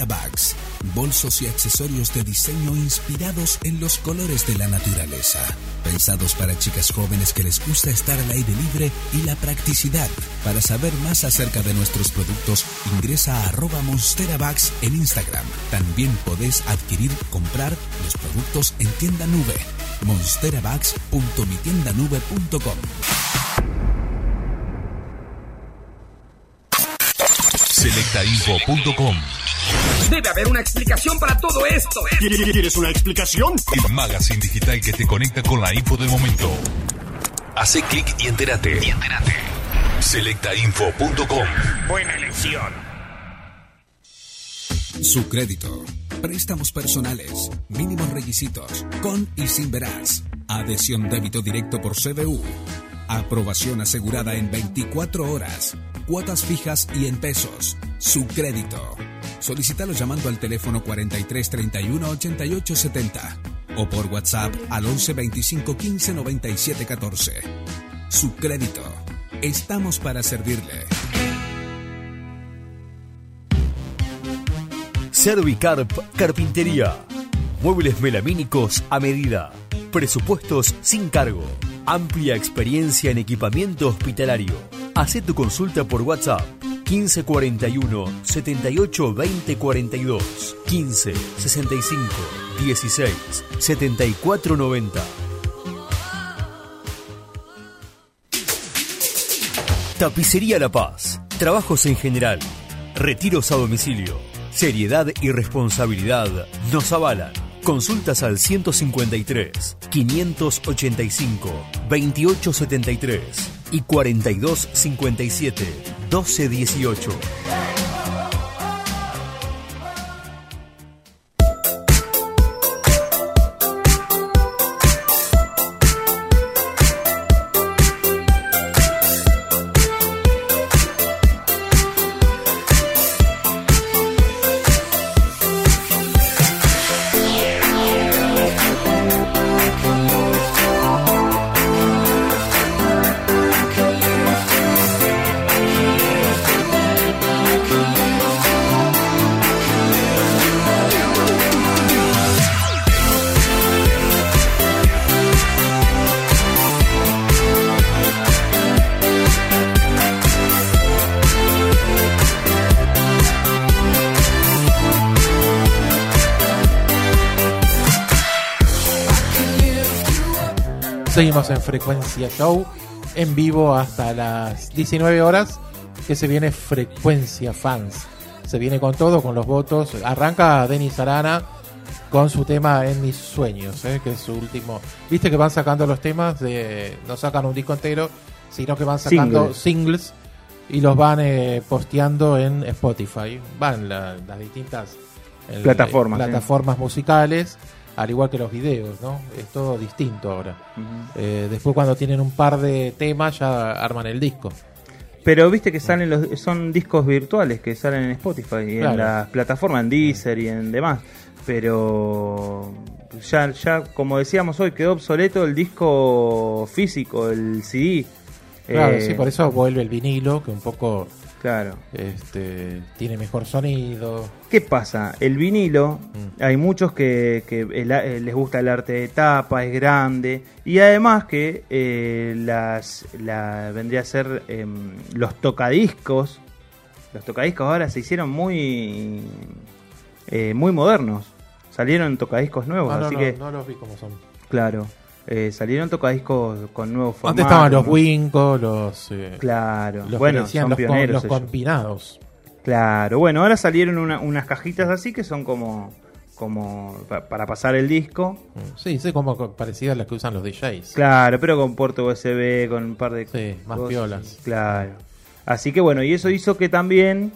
Bags, bolsos y accesorios de diseño inspirados en los colores de la naturaleza, pensados para chicas jóvenes que les gusta estar al aire libre y la practicidad. Para saber más acerca de nuestros productos, ingresa a @monsterabags en Instagram. También podés adquirir, comprar los productos en tienda nube, monsterabags.mitiendanube.com. Selectainfo.com. Debe haber una explicación para todo esto. ¿Quieres una explicación? El magazine digital que te conecta con la info del momento. Hace clic y entérate. Selectainfo.com. Buena elección. Su crédito. Préstamos personales. Mínimos requisitos. Con y sin veraz. Adhesión débito directo por CBU. Aprobación asegurada en 24 horas. Cuotas fijas y en pesos. Su crédito. Solicítalo llamando al teléfono 43 31 88 70 o por WhatsApp al 11 25 15 97 14. Su crédito. Estamos para servirle. Servicarp Carpintería. Muebles melamínicos a medida. Presupuestos sin cargo. Amplia experiencia en equipamiento hospitalario. Hacé tu consulta por WhatsApp 1541 78 20 42 15 65 16 74 90. Tapicería La Paz. Trabajos en general. Retiros a domicilio. Seriedad y responsabilidad nos avalan. Consultas al 153 585 2873 y 4257 1218. Seguimos en Frecuencia Show, en vivo hasta las 19 horas, que se viene Frecuencia Fans. Se viene con todo, con los votos. Arranca Denis Arana con su tema En Mis Sueños, que es su último. Viste que van sacando los temas, no sacan un disco entero, sino que van sacando singles y los van posteando en Spotify. Van las distintas plataformas musicales. Al igual que los videos, ¿no? Es todo distinto ahora. Después cuando tienen un par de temas ya arman el disco. Pero viste que salen son discos virtuales que salen en Spotify y en las plataformas, en Deezer y en demás. Pero ya como decíamos hoy, quedó obsoleto el disco físico, el CD. Claro, sí, por eso vuelve el vinilo, que un poco... Claro. Tiene mejor sonido. ¿Qué pasa? El vinilo, hay muchos que les gusta el arte de tapa, es grande, y además que vendría a ser los tocadiscos. Los tocadiscos ahora se hicieron muy modernos. Salieron tocadiscos nuevos, así que no los vi como son. Claro. Salieron tocadiscos con nuevos formatos. Antes estaban los Wincos, los bueno, son pioneros los combinados. Claro, bueno, ahora salieron unas cajitas así que son como para pasar el disco. Sí, como parecidas a las que usan los DJs. Claro, pero con puerto USB, con un par de más piolas. Claro. Así que bueno, y eso hizo que también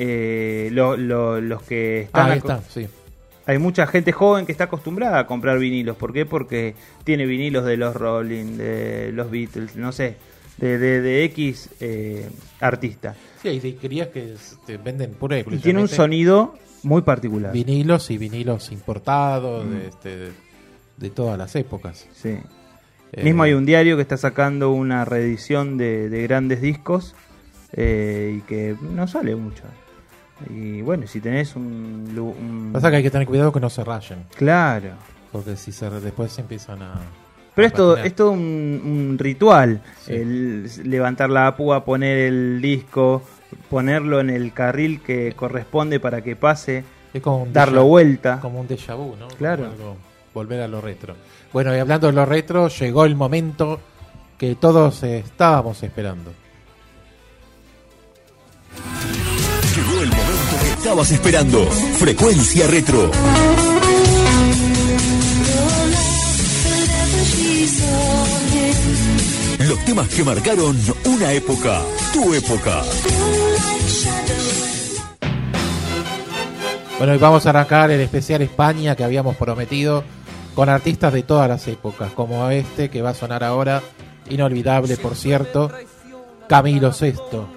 los que están... Ahí está, sí. Hay mucha gente joven que está acostumbrada a comprar vinilos. ¿Por qué? Porque tiene vinilos de los Rolling, de los Beatles, no sé, de X artista. Sí, hay disquerías que venden pura y exclusivamente. Y tiene un sonido muy particular. Vinilos y vinilos importados de todas las épocas. Sí. Mismo hay un diario que está sacando una reedición de grandes discos y que no sale mucho. Y bueno, si tenés un... Pasa que hay que tener cuidado que no se rayen. Claro. Porque si después se empiezan a... Pero es todo un ritual. Sí. El levantar la púa, poner el disco, ponerlo en el carril que corresponde para que pase, es como darlo vuelta. Como un déjà vu, ¿no? Claro. Volver a lo retro. Bueno, y hablando de lo retro, llegó el momento que todos estábamos esperando. Llegó el momento que estabas esperando. Frecuencia Retro. Los temas que marcaron una época, tu época. Bueno, y vamos a arrancar el especial España que habíamos prometido con artistas de todas las épocas, como este que va a sonar ahora, inolvidable por cierto, Camilo Sesto.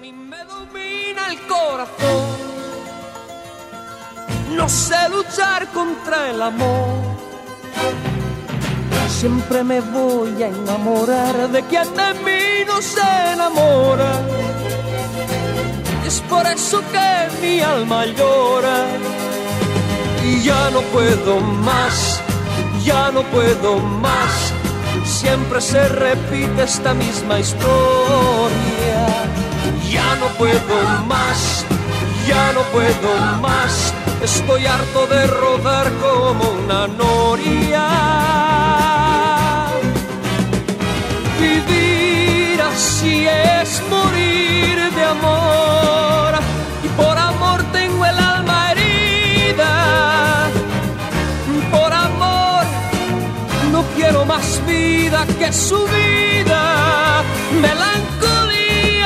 No sé luchar contra el amor. Siempre me voy a enamorar de quien de mí no se enamora. Es por eso que mi alma llora. Y ya no puedo más, ya no puedo más. Siempre se repite esta misma historia. Ya no puedo más, ya no puedo más. Estoy harto de rodar como una noria. Vivir así es morir de amor. Y por amor tengo el alma herida. Por amor no quiero más vida que su vida. Melancolía.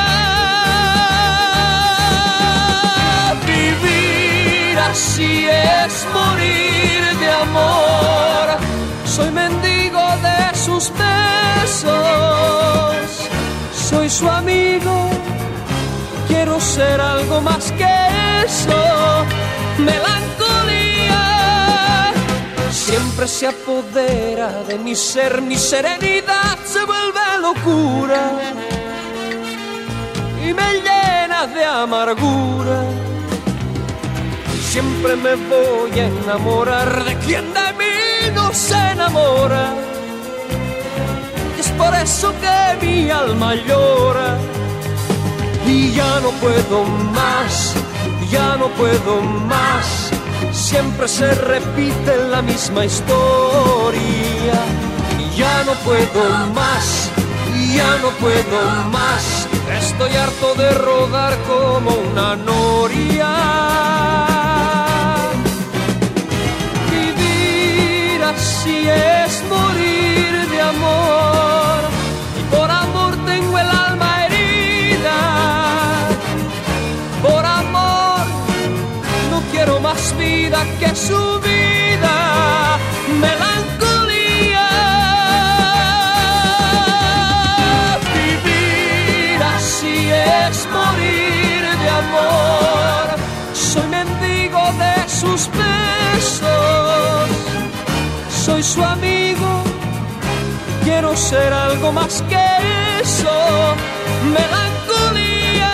Así es morir de amor. Soy mendigo de sus besos. Soy su amigo. Quiero ser algo más que eso. Melancolía. Siempre se apodera de mi ser. Mi serenidad se vuelve locura. Y me llena de amargura. Siempre me voy a enamorar de quien de mí no se enamora. Y es por eso que mi alma llora. Y ya no puedo más, ya no puedo más. Siempre se repite la misma historia. Y ya no puedo más, ya no puedo más. Estoy harto de rodar como una noria. Así es morir de amor. Y por amor tengo el alma herida. Por amor no quiero más vida que su vida. Melancolía. Vivir así es morir de amor. Soy mendigo de sus besos. Soy su amigo, quiero ser algo más que eso. Melancolía.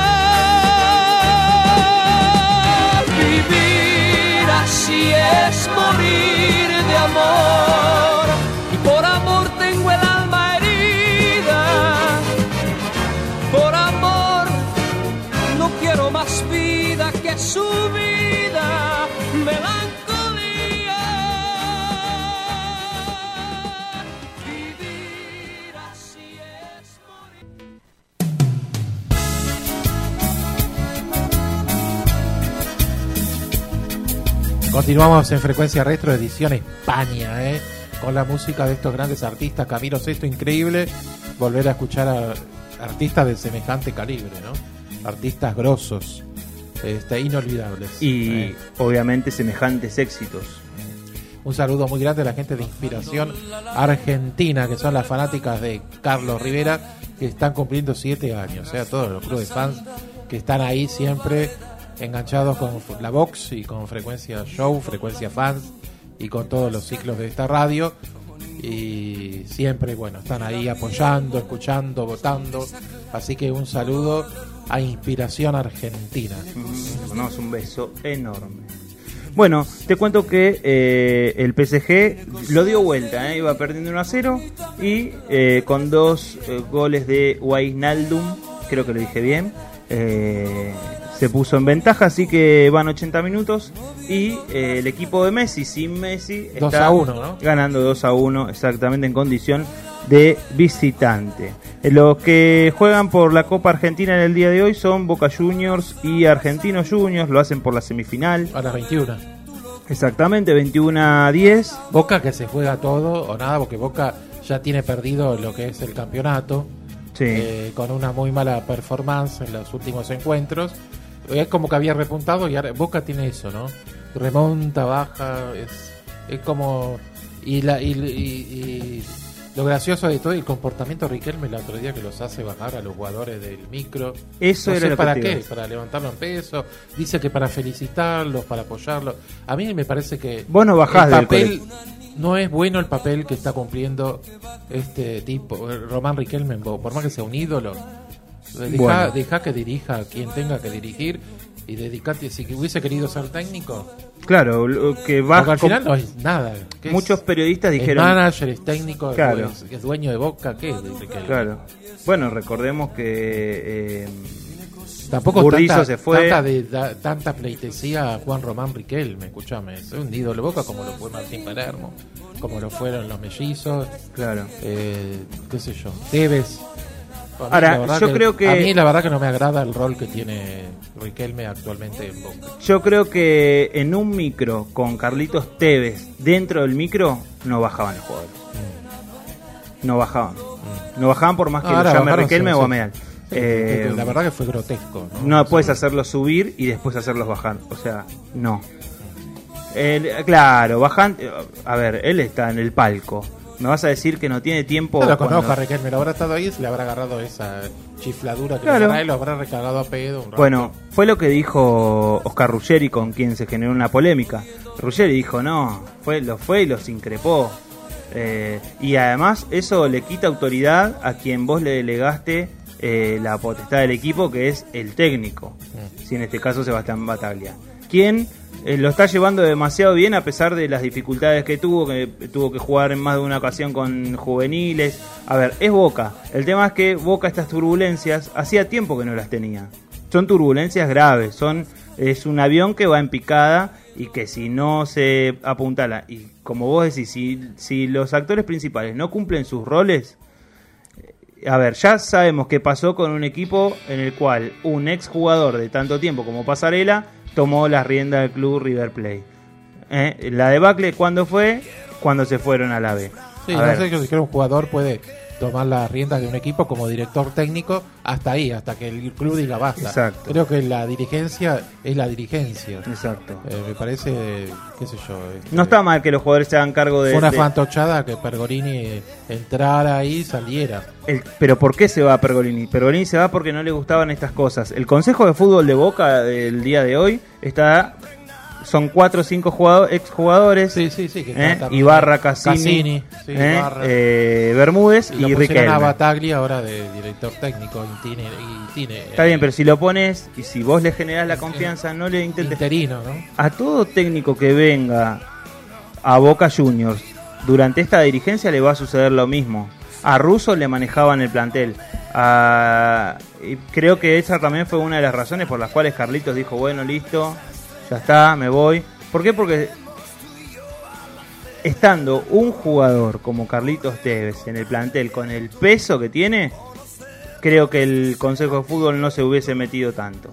Vivir así es morir de amor. Y por amor tengo el alma herida. Por amor no quiero más vida que su vida. Melancolía. Continuamos en Frecuencia Retro, edición España, con la música de estos grandes artistas. Camilo Sesto, increíble volver a escuchar a artistas de semejante calibre, ¿no? Artistas grosos, inolvidables. Y obviamente semejantes éxitos. Un saludo muy grande a la gente de Inspiración Argentina, que son las fanáticas de Carlos Rivera, que están cumpliendo 7 años, a todos los clubes fans que están ahí siempre enganchados con la Vox y con Frecuencia Show, Frecuencia Fans y con todos los ciclos de esta radio, y siempre, bueno, están ahí apoyando, escuchando, votando, así que un saludo a inspiración argentina. Le mandamos un beso enorme. Bueno, te cuento que el PSG lo dio vuelta, iba perdiendo 1-0 y con 2 goles de Wijnaldum, creo que lo dije bien, se puso en ventaja, así que van 80 minutos y el equipo de Messi, sin Messi, está 2-1, ¿no? Ganando 2-1, exactamente en condición de visitante. Los que juegan por la Copa Argentina en el día de hoy son Boca Juniors y Argentinos Juniors, lo hacen por la semifinal. A las 21. Exactamente, 21-10. Boca que se juega todo o nada, porque Boca ya tiene perdido lo que es el campeonato, sí. Con una muy mala performance en los últimos encuentros. Es como que había repuntado y ahora Boca tiene eso, ¿no? Remonta, baja, es como... Y lo gracioso de todo el comportamiento de Riquelme el otro día, que los hace bajar a los jugadores del micro. Eso no era sé lo para que te qué, iba. para levantarlo en peso. Dice que para felicitarlos, para apoyarlos. A mí me parece que vos no bajás el del papel no es bueno, el papel que está cumpliendo este tipo, Román Riquelme, por más que sea un ídolo. Deja que dirija a quien tenga que dirigir y dedicate. Si hubiese querido ser técnico, claro, que va. Porque al final no es nada. Muchos periodistas dijeron. Es manager, es técnico, claro. es dueño de Boca, ¿qué es Riquelme? Claro. Bueno, recordemos que tampoco Burdizo se fue. Tanta pleitesía a Juan Román Riquelme, escúchame, es un ídolo de Boca como lo fue Martín Palermo, como lo fueron los mellizos, claro. Qué sé yo, Tevez. Ahora, yo creo que... A mí la verdad que no me agrada el rol que tiene Riquelme actualmente en Boca. Yo creo que en un micro con Carlitos Tevez dentro del micro no bajaban los jugadores. No bajaban. No bajaban por más que lo llame Riquelme o Ameal. La verdad que fue grotesco. No puedes hacerlos subir y después hacerlos bajar. O sea, no. Claro, bajan... A ver, él está en el palco. Me vas a decir que no tiene tiempo. No lo conozco a Riquelme, lo habrá estado ahí, se le habrá agarrado esa chifladura que claro. le lo habrá recargado a pedo un rato. Bueno, fue lo que dijo Oscar Ruggeri, con quien se generó una polémica. Ruggeri dijo, no, fue y los increpó. Y además eso le quita autoridad a quien vos le delegaste la potestad del equipo, que es el técnico. Si en este caso Sebastián Bataglia. Quien lo está llevando demasiado bien a pesar de las dificultades que tuvo que jugar en más de una ocasión con juveniles. A ver, es Boca. El tema es que Boca estas turbulencias hacía tiempo que no las tenía. Son turbulencias graves, es un avión que va en picada y que si no se apuntala, y como vos decís, si los actores principales no cumplen sus roles, a ver, ya sabemos qué pasó con un equipo en el cual un ex jugador de tanto tiempo como Pasarela tomó las riendas del club River Plate. La debacle, ¿cuándo fue? Cuando se fueron a la B. Sí, no sé si un jugador puede tomar las riendas de un equipo como director técnico hasta ahí, hasta que el club diga basta. Exacto. Creo que la dirigencia es la dirigencia. Exacto. Me parece, qué sé yo. No está mal que los jugadores se hagan cargo de... Fue una fantochada que Pergolini entrara ahí y saliera. Pero ¿por qué se va Pergolini? Pergolini se va porque no le gustaban estas cosas. El Consejo de Fútbol de Boca del día de hoy son 4 o 5 exjugadores. Sí. Ibarra, Cassini, Bermúdez y Riquelme. A Bataglia ahora de director técnico. Está bien, pero si lo pones y si vos le generás la confianza, no le intentes... Interino, ¿no? A todo técnico que venga a Boca Juniors durante esta dirigencia le va a suceder lo mismo. A Russo le manejaban el plantel. Y creo que esa también fue una de las razones por las cuales Carlitos dijo, bueno, listo, ya está, me voy. ¿Por qué? Porque estando un jugador como Carlitos Tevez en el plantel con el peso que tiene, creo que el Consejo de Fútbol no se hubiese metido tanto.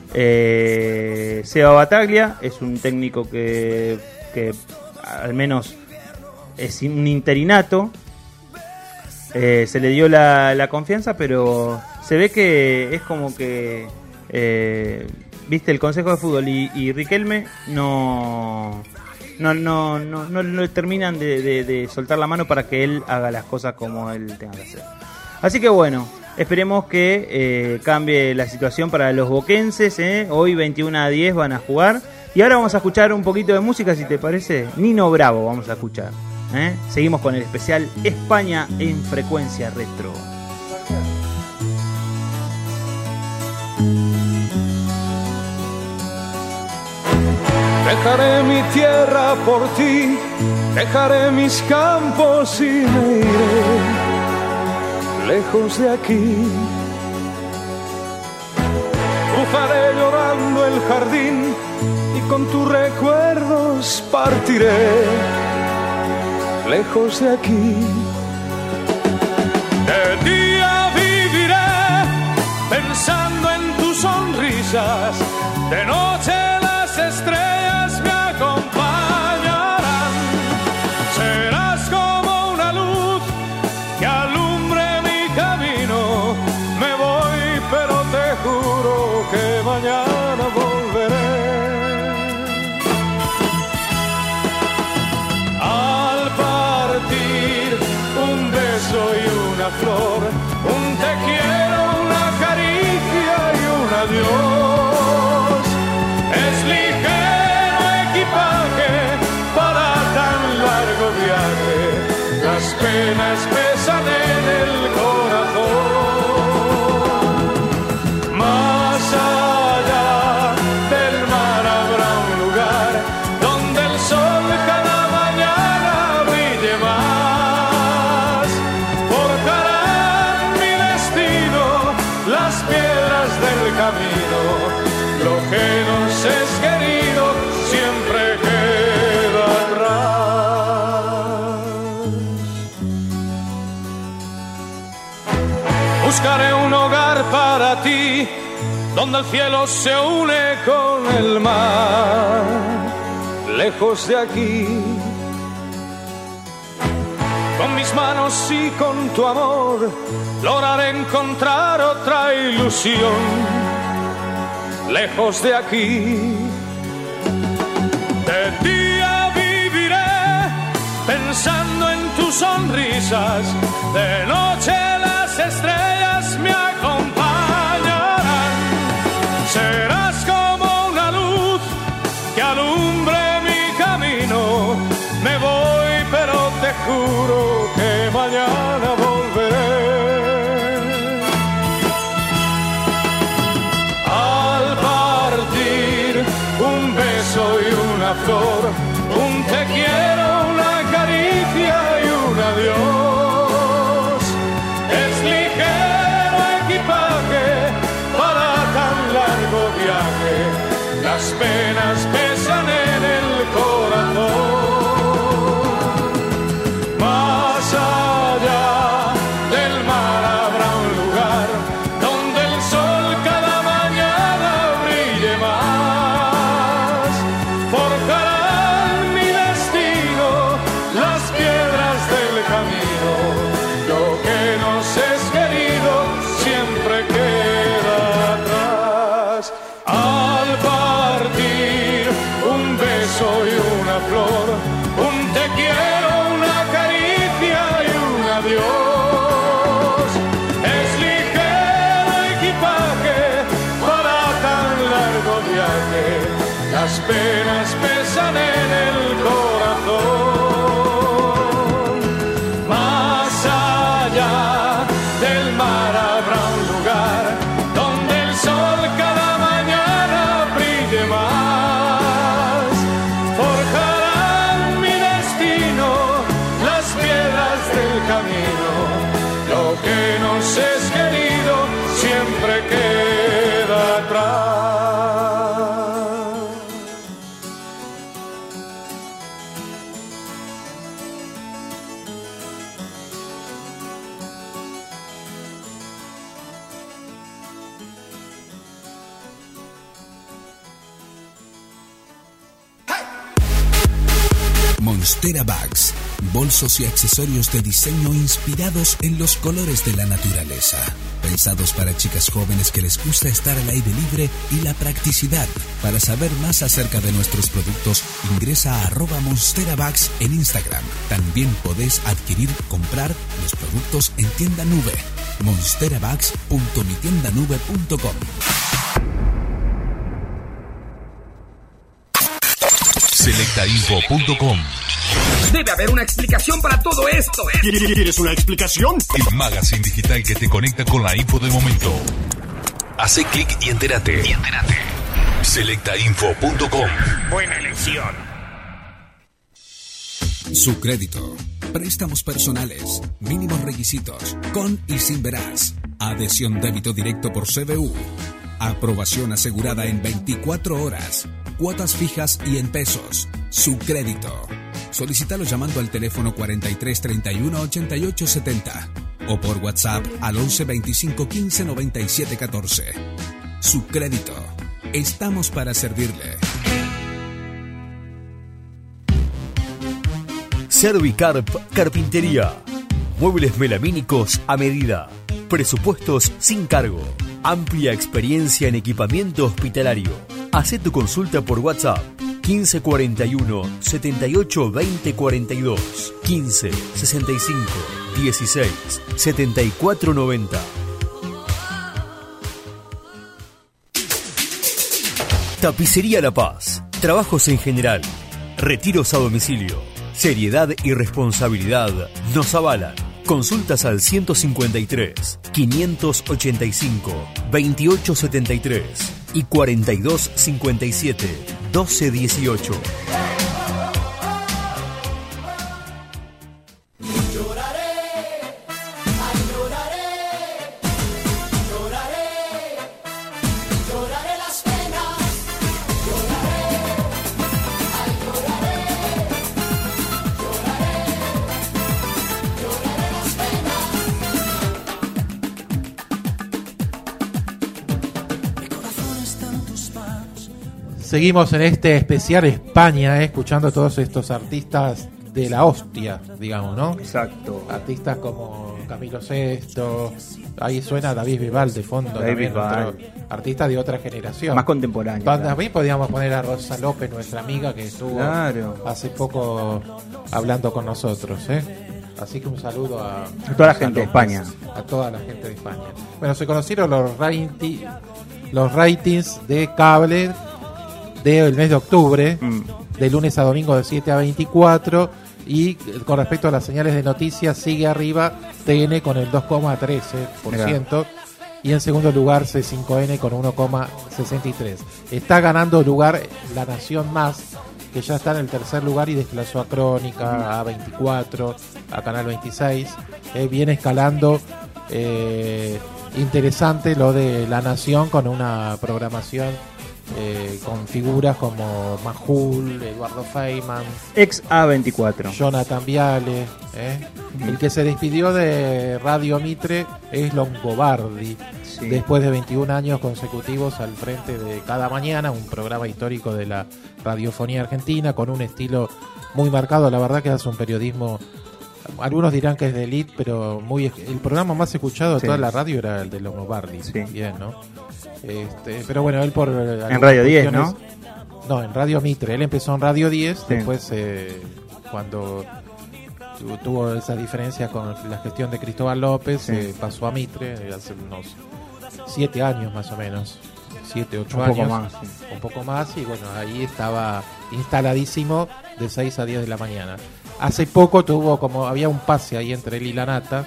Seba Bataglia es un técnico que al menos es un interinato. Se le dio la confianza, pero se ve que es como que viste, el Consejo de Fútbol y Riquelme no le terminan de soltar la mano para que él haga las cosas como él tenga que hacer. Así que bueno, esperemos que cambie la situación para los boquenses. Hoy 21-10 van a jugar. Y ahora vamos a escuchar un poquito de música, si te parece. Nino Bravo vamos a escuchar. Seguimos con el especial España en Frecuencia Retro. Dejaré mi tierra por ti, dejaré mis campos y me iré lejos de aquí. Cruzaré llorando el jardín y con tus recuerdos partiré lejos de aquí. De día viviré pensando en tus sonrisas, de noche las estrellas me acompañarán. Serás como una luz que alumbre mi camino. Me voy, pero te juro que mañana volveré. Al partir, un beso y una flor, un te quiero, una caricia y un adiós. Es ligero equipaje para tan largo viaje, las penas pesan en el corazón. Más allá del mar habrá un lugar donde el sol cada mañana brille más. Forjarán mi destino las piedras del camino. Lo que nos es querido siempre queda atrás. Buscaré un hogar para ti, donde el cielo se une con el mar, lejos de aquí. Con mis manos y con tu amor lograré encontrar otra ilusión, lejos de aquí. De día viviré pensando en tus sonrisas, de noche las estrellas me acompañarán. Serás como una luz que alumbre mi camino. Me voy, pero te juro que mañana volveré. Un beso y una flor, un te quiero, una caricia y un adiós. Es ligero equipaje para tan largo viaje, las penas pesan en el corazón. Más allá del mar habrá un lugar donde el sol cada mañana brille más. Forjarán mi destino las piedras del camino. Lo que nos es querido siempre queda atrás. Al partir, un beso y una flor, un te quiero, una caricia y un adiós. Es ligero equipaje para tan largo viaje, las penas pesan en el corazón. Más allá del mar habrá un lugar donde el sol cada mañana brille más. Forjarán mi destino las piedras del camino. Lo que nos es querido siempre queda atrás. Monstera Bags, bolsos y accesorios de diseño inspirados en los colores de la naturaleza. Pensados para chicas jóvenes que les gusta estar al aire libre y la practicidad. Para saber más acerca de nuestros productos, ingresa a @MonsteraBags en Instagram. También podés comprar los productos en tienda nube. monsterabags.mitiendanube.com. Selectainfo.com. Debe haber una explicación para todo esto. ¿Quieres una explicación? El magazine digital que te conecta con la info del momento. Hace clic y entérate. Selectainfo.com. Buena elección. Su crédito. Préstamos personales. Mínimos requisitos. Con y sin veraz. Adhesión débito directo por CBU. Aprobación asegurada en 24 horas. Cuotas fijas y en pesos. Su crédito. Solicítalo llamando al teléfono 43 31 88 70 o por WhatsApp al 11 25 15 97 14. Su crédito. Estamos para servirle. Servicarp Carpintería. Muebles melamínicos a medida. Presupuestos sin cargo. Amplia experiencia en equipamiento hospitalario. Hacé tu consulta por WhatsApp 1541 78 20 42 15 65 16 74 90. Tapicería La Paz. Trabajos en general. Retiros a domicilio. Seriedad y responsabilidad nos avalan. Consultas al 153 585 2873 y 4257 1218. Seguimos en este especial España, escuchando a todos estos artistas de la hostia, digamos, ¿no? Exacto. Artistas como Camilo Sesto, ahí suena David Bisbal de fondo, David también, artista de otra generación. Más contemporáneo. También podíamos poner a Rosa López, nuestra amiga, que estuvo hace poco hablando con nosotros, ¿eh? Así que un saludo a toda la gente de España. A toda la gente de España. Bueno, se conocieron los ratings de cable del mes de octubre, de lunes a domingo de 7 a 24, y con respecto a las señales de noticias sigue arriba TN con el 2,13%, y en segundo lugar C5N con 1,63%. Está ganando lugar La Nación Más, que ya está en el tercer lugar y desplazó a Crónica, a 24, a Canal 26. Viene escalando interesante lo de La Nación, con una programación con figuras como Majul, Eduardo Feynman, ex A24, Jonathan Viale. El que se despidió de Radio Mitre es Longobardi, después de 21 años consecutivos al frente de Cada Mañana, un programa histórico de la radiofonía argentina, con un estilo muy marcado. La verdad que hace un periodismo, algunos dirán que es de elite, pero el programa más escuchado de toda la radio era el de Longobardi. Bien, ¿no? Pero bueno, él por en Radio 10, ¿no? No, en Radio Mitre. Él empezó en Radio 10, después cuando tuvo esa diferencia con la gestión de Cristóbal López, pasó a Mitre hace unos 7 años más o menos, 7, 8 años, un poco más, y bueno, ahí estaba instaladísimo de 6 a 10 de la mañana. Hace poco había un pase ahí entre él y La Nata,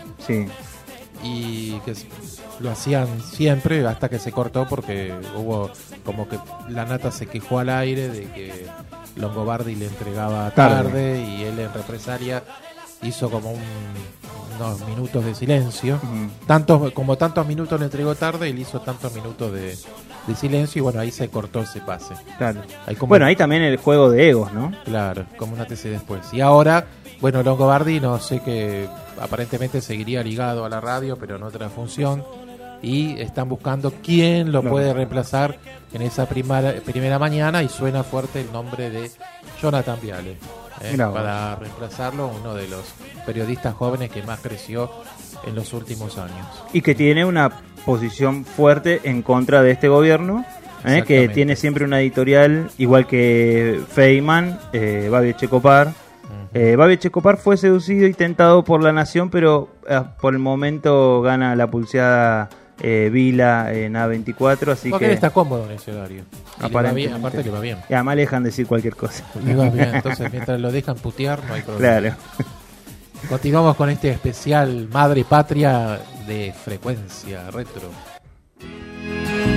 y que lo hacían siempre hasta que se cortó, porque hubo como que La Nata se quejó al aire de que Longobardi le entregaba tarde, y él en represalia hizo como unos minutos de silencio. Tantos minutos le entregó tarde, él hizo tantos minutos de silencio, y bueno, ahí se cortó ese pase. Ahí también el juego de egos, ¿no? Claro, como un antes y después. Y ahora, bueno, Longobardi, no sé, que aparentemente seguiría ligado a la radio, pero en otra función, y están buscando quién lo puede reemplazar en esa primera mañana, y suena fuerte el nombre de Jonathan Viale, para reemplazarlo, uno de los periodistas jóvenes que más creció en los últimos años. Y que tiene una posición fuerte en contra de este gobierno, que tiene siempre una editorial, igual que Feynman, Babi Echecopar. Babi Echecopar fue seducido y tentado por La Nación, pero por el momento gana la pulseada Vila en A24, así porque que él está cómodo en ese horario. Aparte le va bien. Y además le dejan decir cualquier cosa. Le va bien, entonces mientras lo dejan putear no hay problema. Claro. Continuamos con este especial Madre Patria de Frecuencia Retro.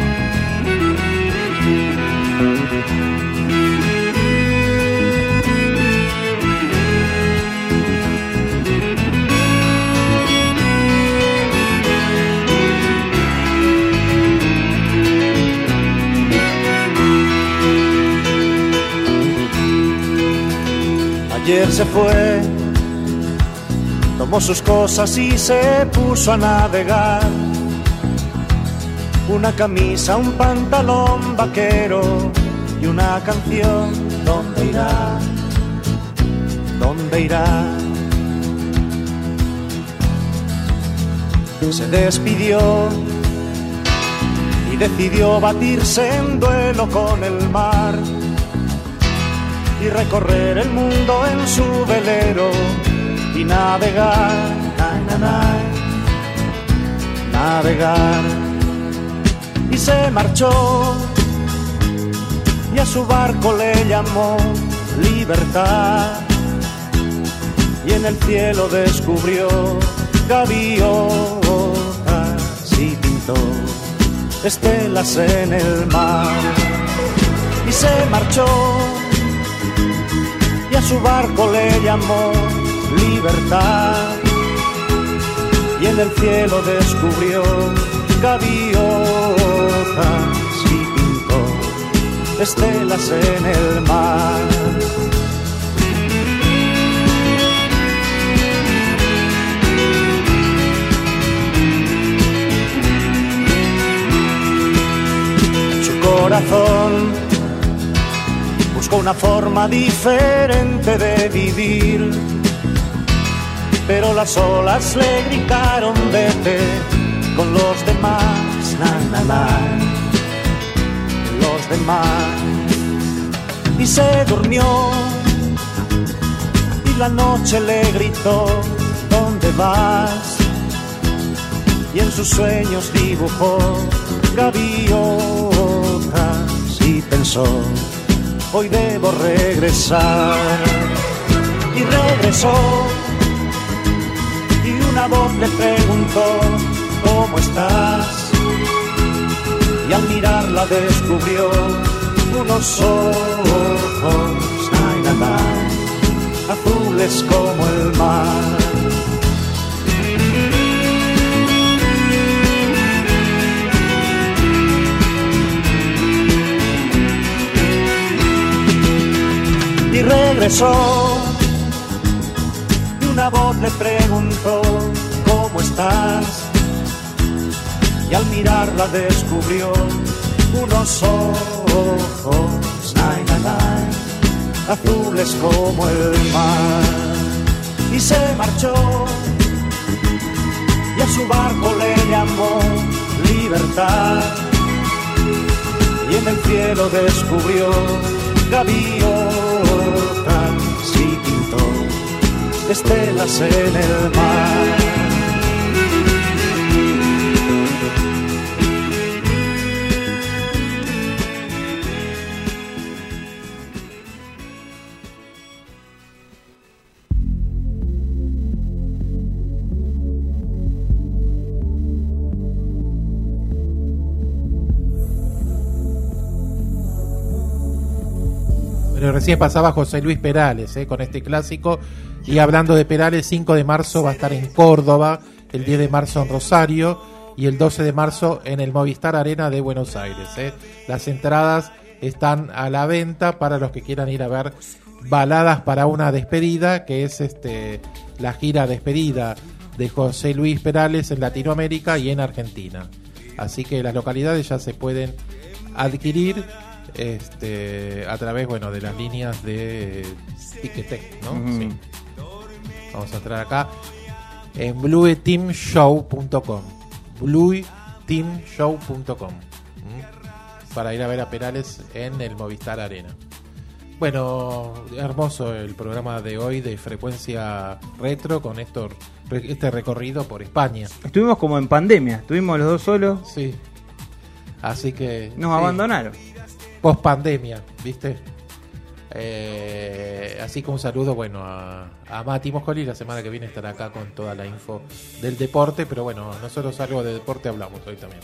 Ayer se fue, tomó sus cosas y se puso a navegar. Una camisa, un pantalón vaquero y una canción. ¿Dónde irá? ¿Dónde irá? Se despidió y decidió batirse en duelo con el mar y recorrer el mundo en su velero y navegar, navegar. Y se marchó y a su barco le llamó Libertad, y en el cielo descubrió gaviotas y pintó estelas en el mar. Y se marchó y a su barco le llamó Libertad, y en el cielo descubrió gaviotas y pintó estelas en el mar. Corazón buscó una forma diferente de vivir, pero las olas le gritaron vete con los demás, los demás. Y se durmió y la noche le gritó ¿dónde vas? Y en sus sueños dibujó gaviotas y pensó hoy debo regresar. Y regresó y una voz le preguntó ¿cómo estás? Y al mirarla descubrió unos ojos azules como el mar. Y regresó y una voz le preguntó ¿cómo estás? Y al mirarla descubrió unos ojos azules como el mar. Y se marchó y a su barco le llamó Libertad, y en el cielo descubrió gaviotas y pintó estelas en el mar. Recién pasaba José Luis Perales con este clásico. Y hablando de Perales, 5 de marzo va a estar en Córdoba, el 10 de marzo en Rosario y el 12 de marzo en el Movistar Arena de Buenos Aires. Las entradas están a la venta para los que quieran ir a ver Baladas para una despedida, que es la gira despedida de José Luis Perales en Latinoamérica y en Argentina. Así que las localidades ya se pueden adquirir a través de las líneas de Ticketek, ¿no? Sí. Vamos a entrar acá en blueteamshow.com para ir a ver a Perales en el Movistar Arena. Bueno, hermoso el programa de hoy de Frecuencia Retro con este recorrido por España. Estuvimos como en pandemia, estuvimos los dos solos. Sí. Así que nos abandonaron. Post pandemia, ¿viste? Así que un saludo a Mati Moscoli. La semana que viene estará acá con toda la info del deporte, pero nosotros algo de deporte hablamos hoy también.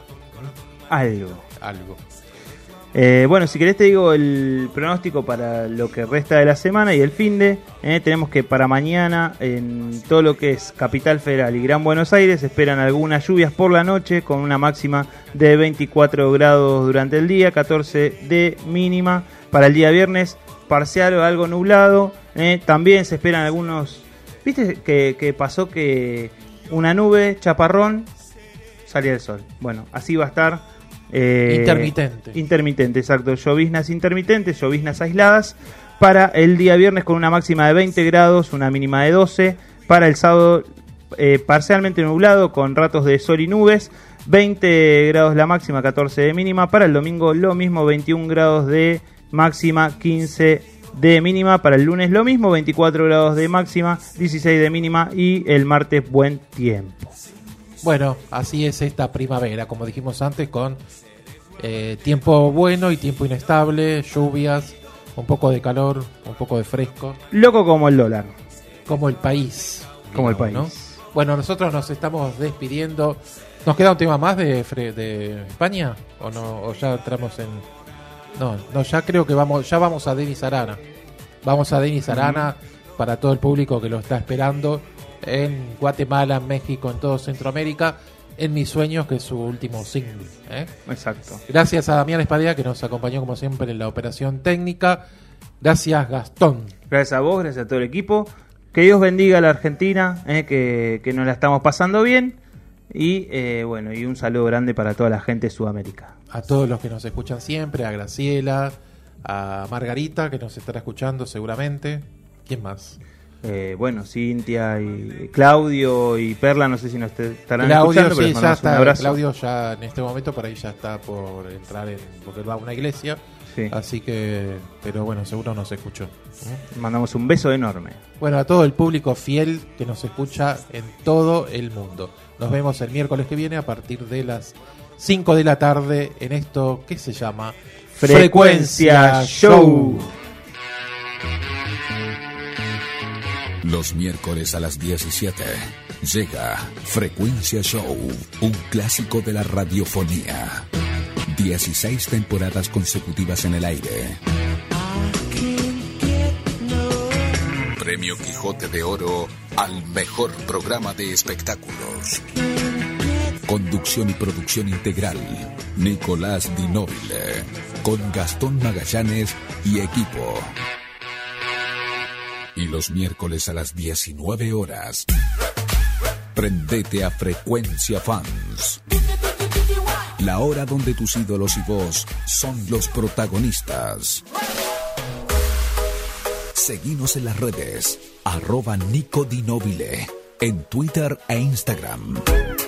Algo. Si querés te digo el pronóstico para lo que resta de la semana y el finde. Tenemos que para mañana en todo lo que es Capital Federal y Gran Buenos Aires esperan algunas lluvias por la noche con una máxima de 24 grados durante el día, 14 de mínima. Para el día viernes parcial o algo nublado También se esperan algunos... ¿Viste que pasó que una nube, chaparrón, salía el sol? Bueno, así va a estar. Intermitente, exacto. Lloviznas intermitentes, lloviznas aisladas. Para el día viernes con una máxima de 20 grados, una mínima de 12. Para el sábado parcialmente nublado con ratos de sol y nubes. 20 grados la máxima, 14 de mínima. Para el domingo lo mismo, 21 grados de máxima, 15 de mínima. Para el lunes lo mismo, 24 grados de máxima, 16 de mínima. Y el martes buen tiempo. Bueno, así es esta primavera, como dijimos antes, con tiempo bueno y tiempo inestable, lluvias, un poco de calor, un poco de fresco. Loco como el dólar. Como el país. Como el país. ¿No? Bueno, nosotros nos estamos despidiendo. ¿Nos queda un tema más de España? ¿O no? ¿O ya entramos en...? No, ya creo que vamos a Denis Arana. Vamos a Denis Arana para todo el público que lo está esperando en Guatemala, en México, en todo Centroamérica, en Mis Sueños, que es su último single. Exacto. Gracias a Damián Espadilla, que nos acompañó como siempre en la operación técnica. Gracias, Gastón. Gracias a vos, gracias a todo el equipo. Que Dios bendiga a la Argentina, que nos la estamos pasando bien. Y bueno, y un saludo grande para toda la gente de Sudamérica. A todos los que nos escuchan siempre, a Graciela, a Margarita, que nos estará escuchando seguramente. ¿Quién más? Bueno, Cintia y Claudio y Perla, no sé si nos estarán Claudio, escuchando, sí, pero ya está. Un abrazo. Claudio ya en este momento por ahí ya está por entrar porque va a una iglesia. Sí. Así que, pero bueno, seguro nos escuchó. Mandamos un beso enorme. Bueno, a todo el público fiel que nos escucha en todo el mundo. Nos vemos el miércoles que viene a partir de las 5 de la tarde en esto que se llama Frecuencia Show. Los miércoles a las 17 llega Frecuencia Show, un clásico de la radiofonía. 16 temporadas consecutivas en el aire. Premio Quijote de Oro al mejor programa de espectáculos. Conducción y producción integral, Nicolás Di Nobile, con Gastón Magallanes y equipo. Y los miércoles a las 19 horas, prendete a Frecuencia Fans. La hora donde tus ídolos y vos son los protagonistas. Seguinos en las redes, @NicoDinobile, en Twitter e Instagram.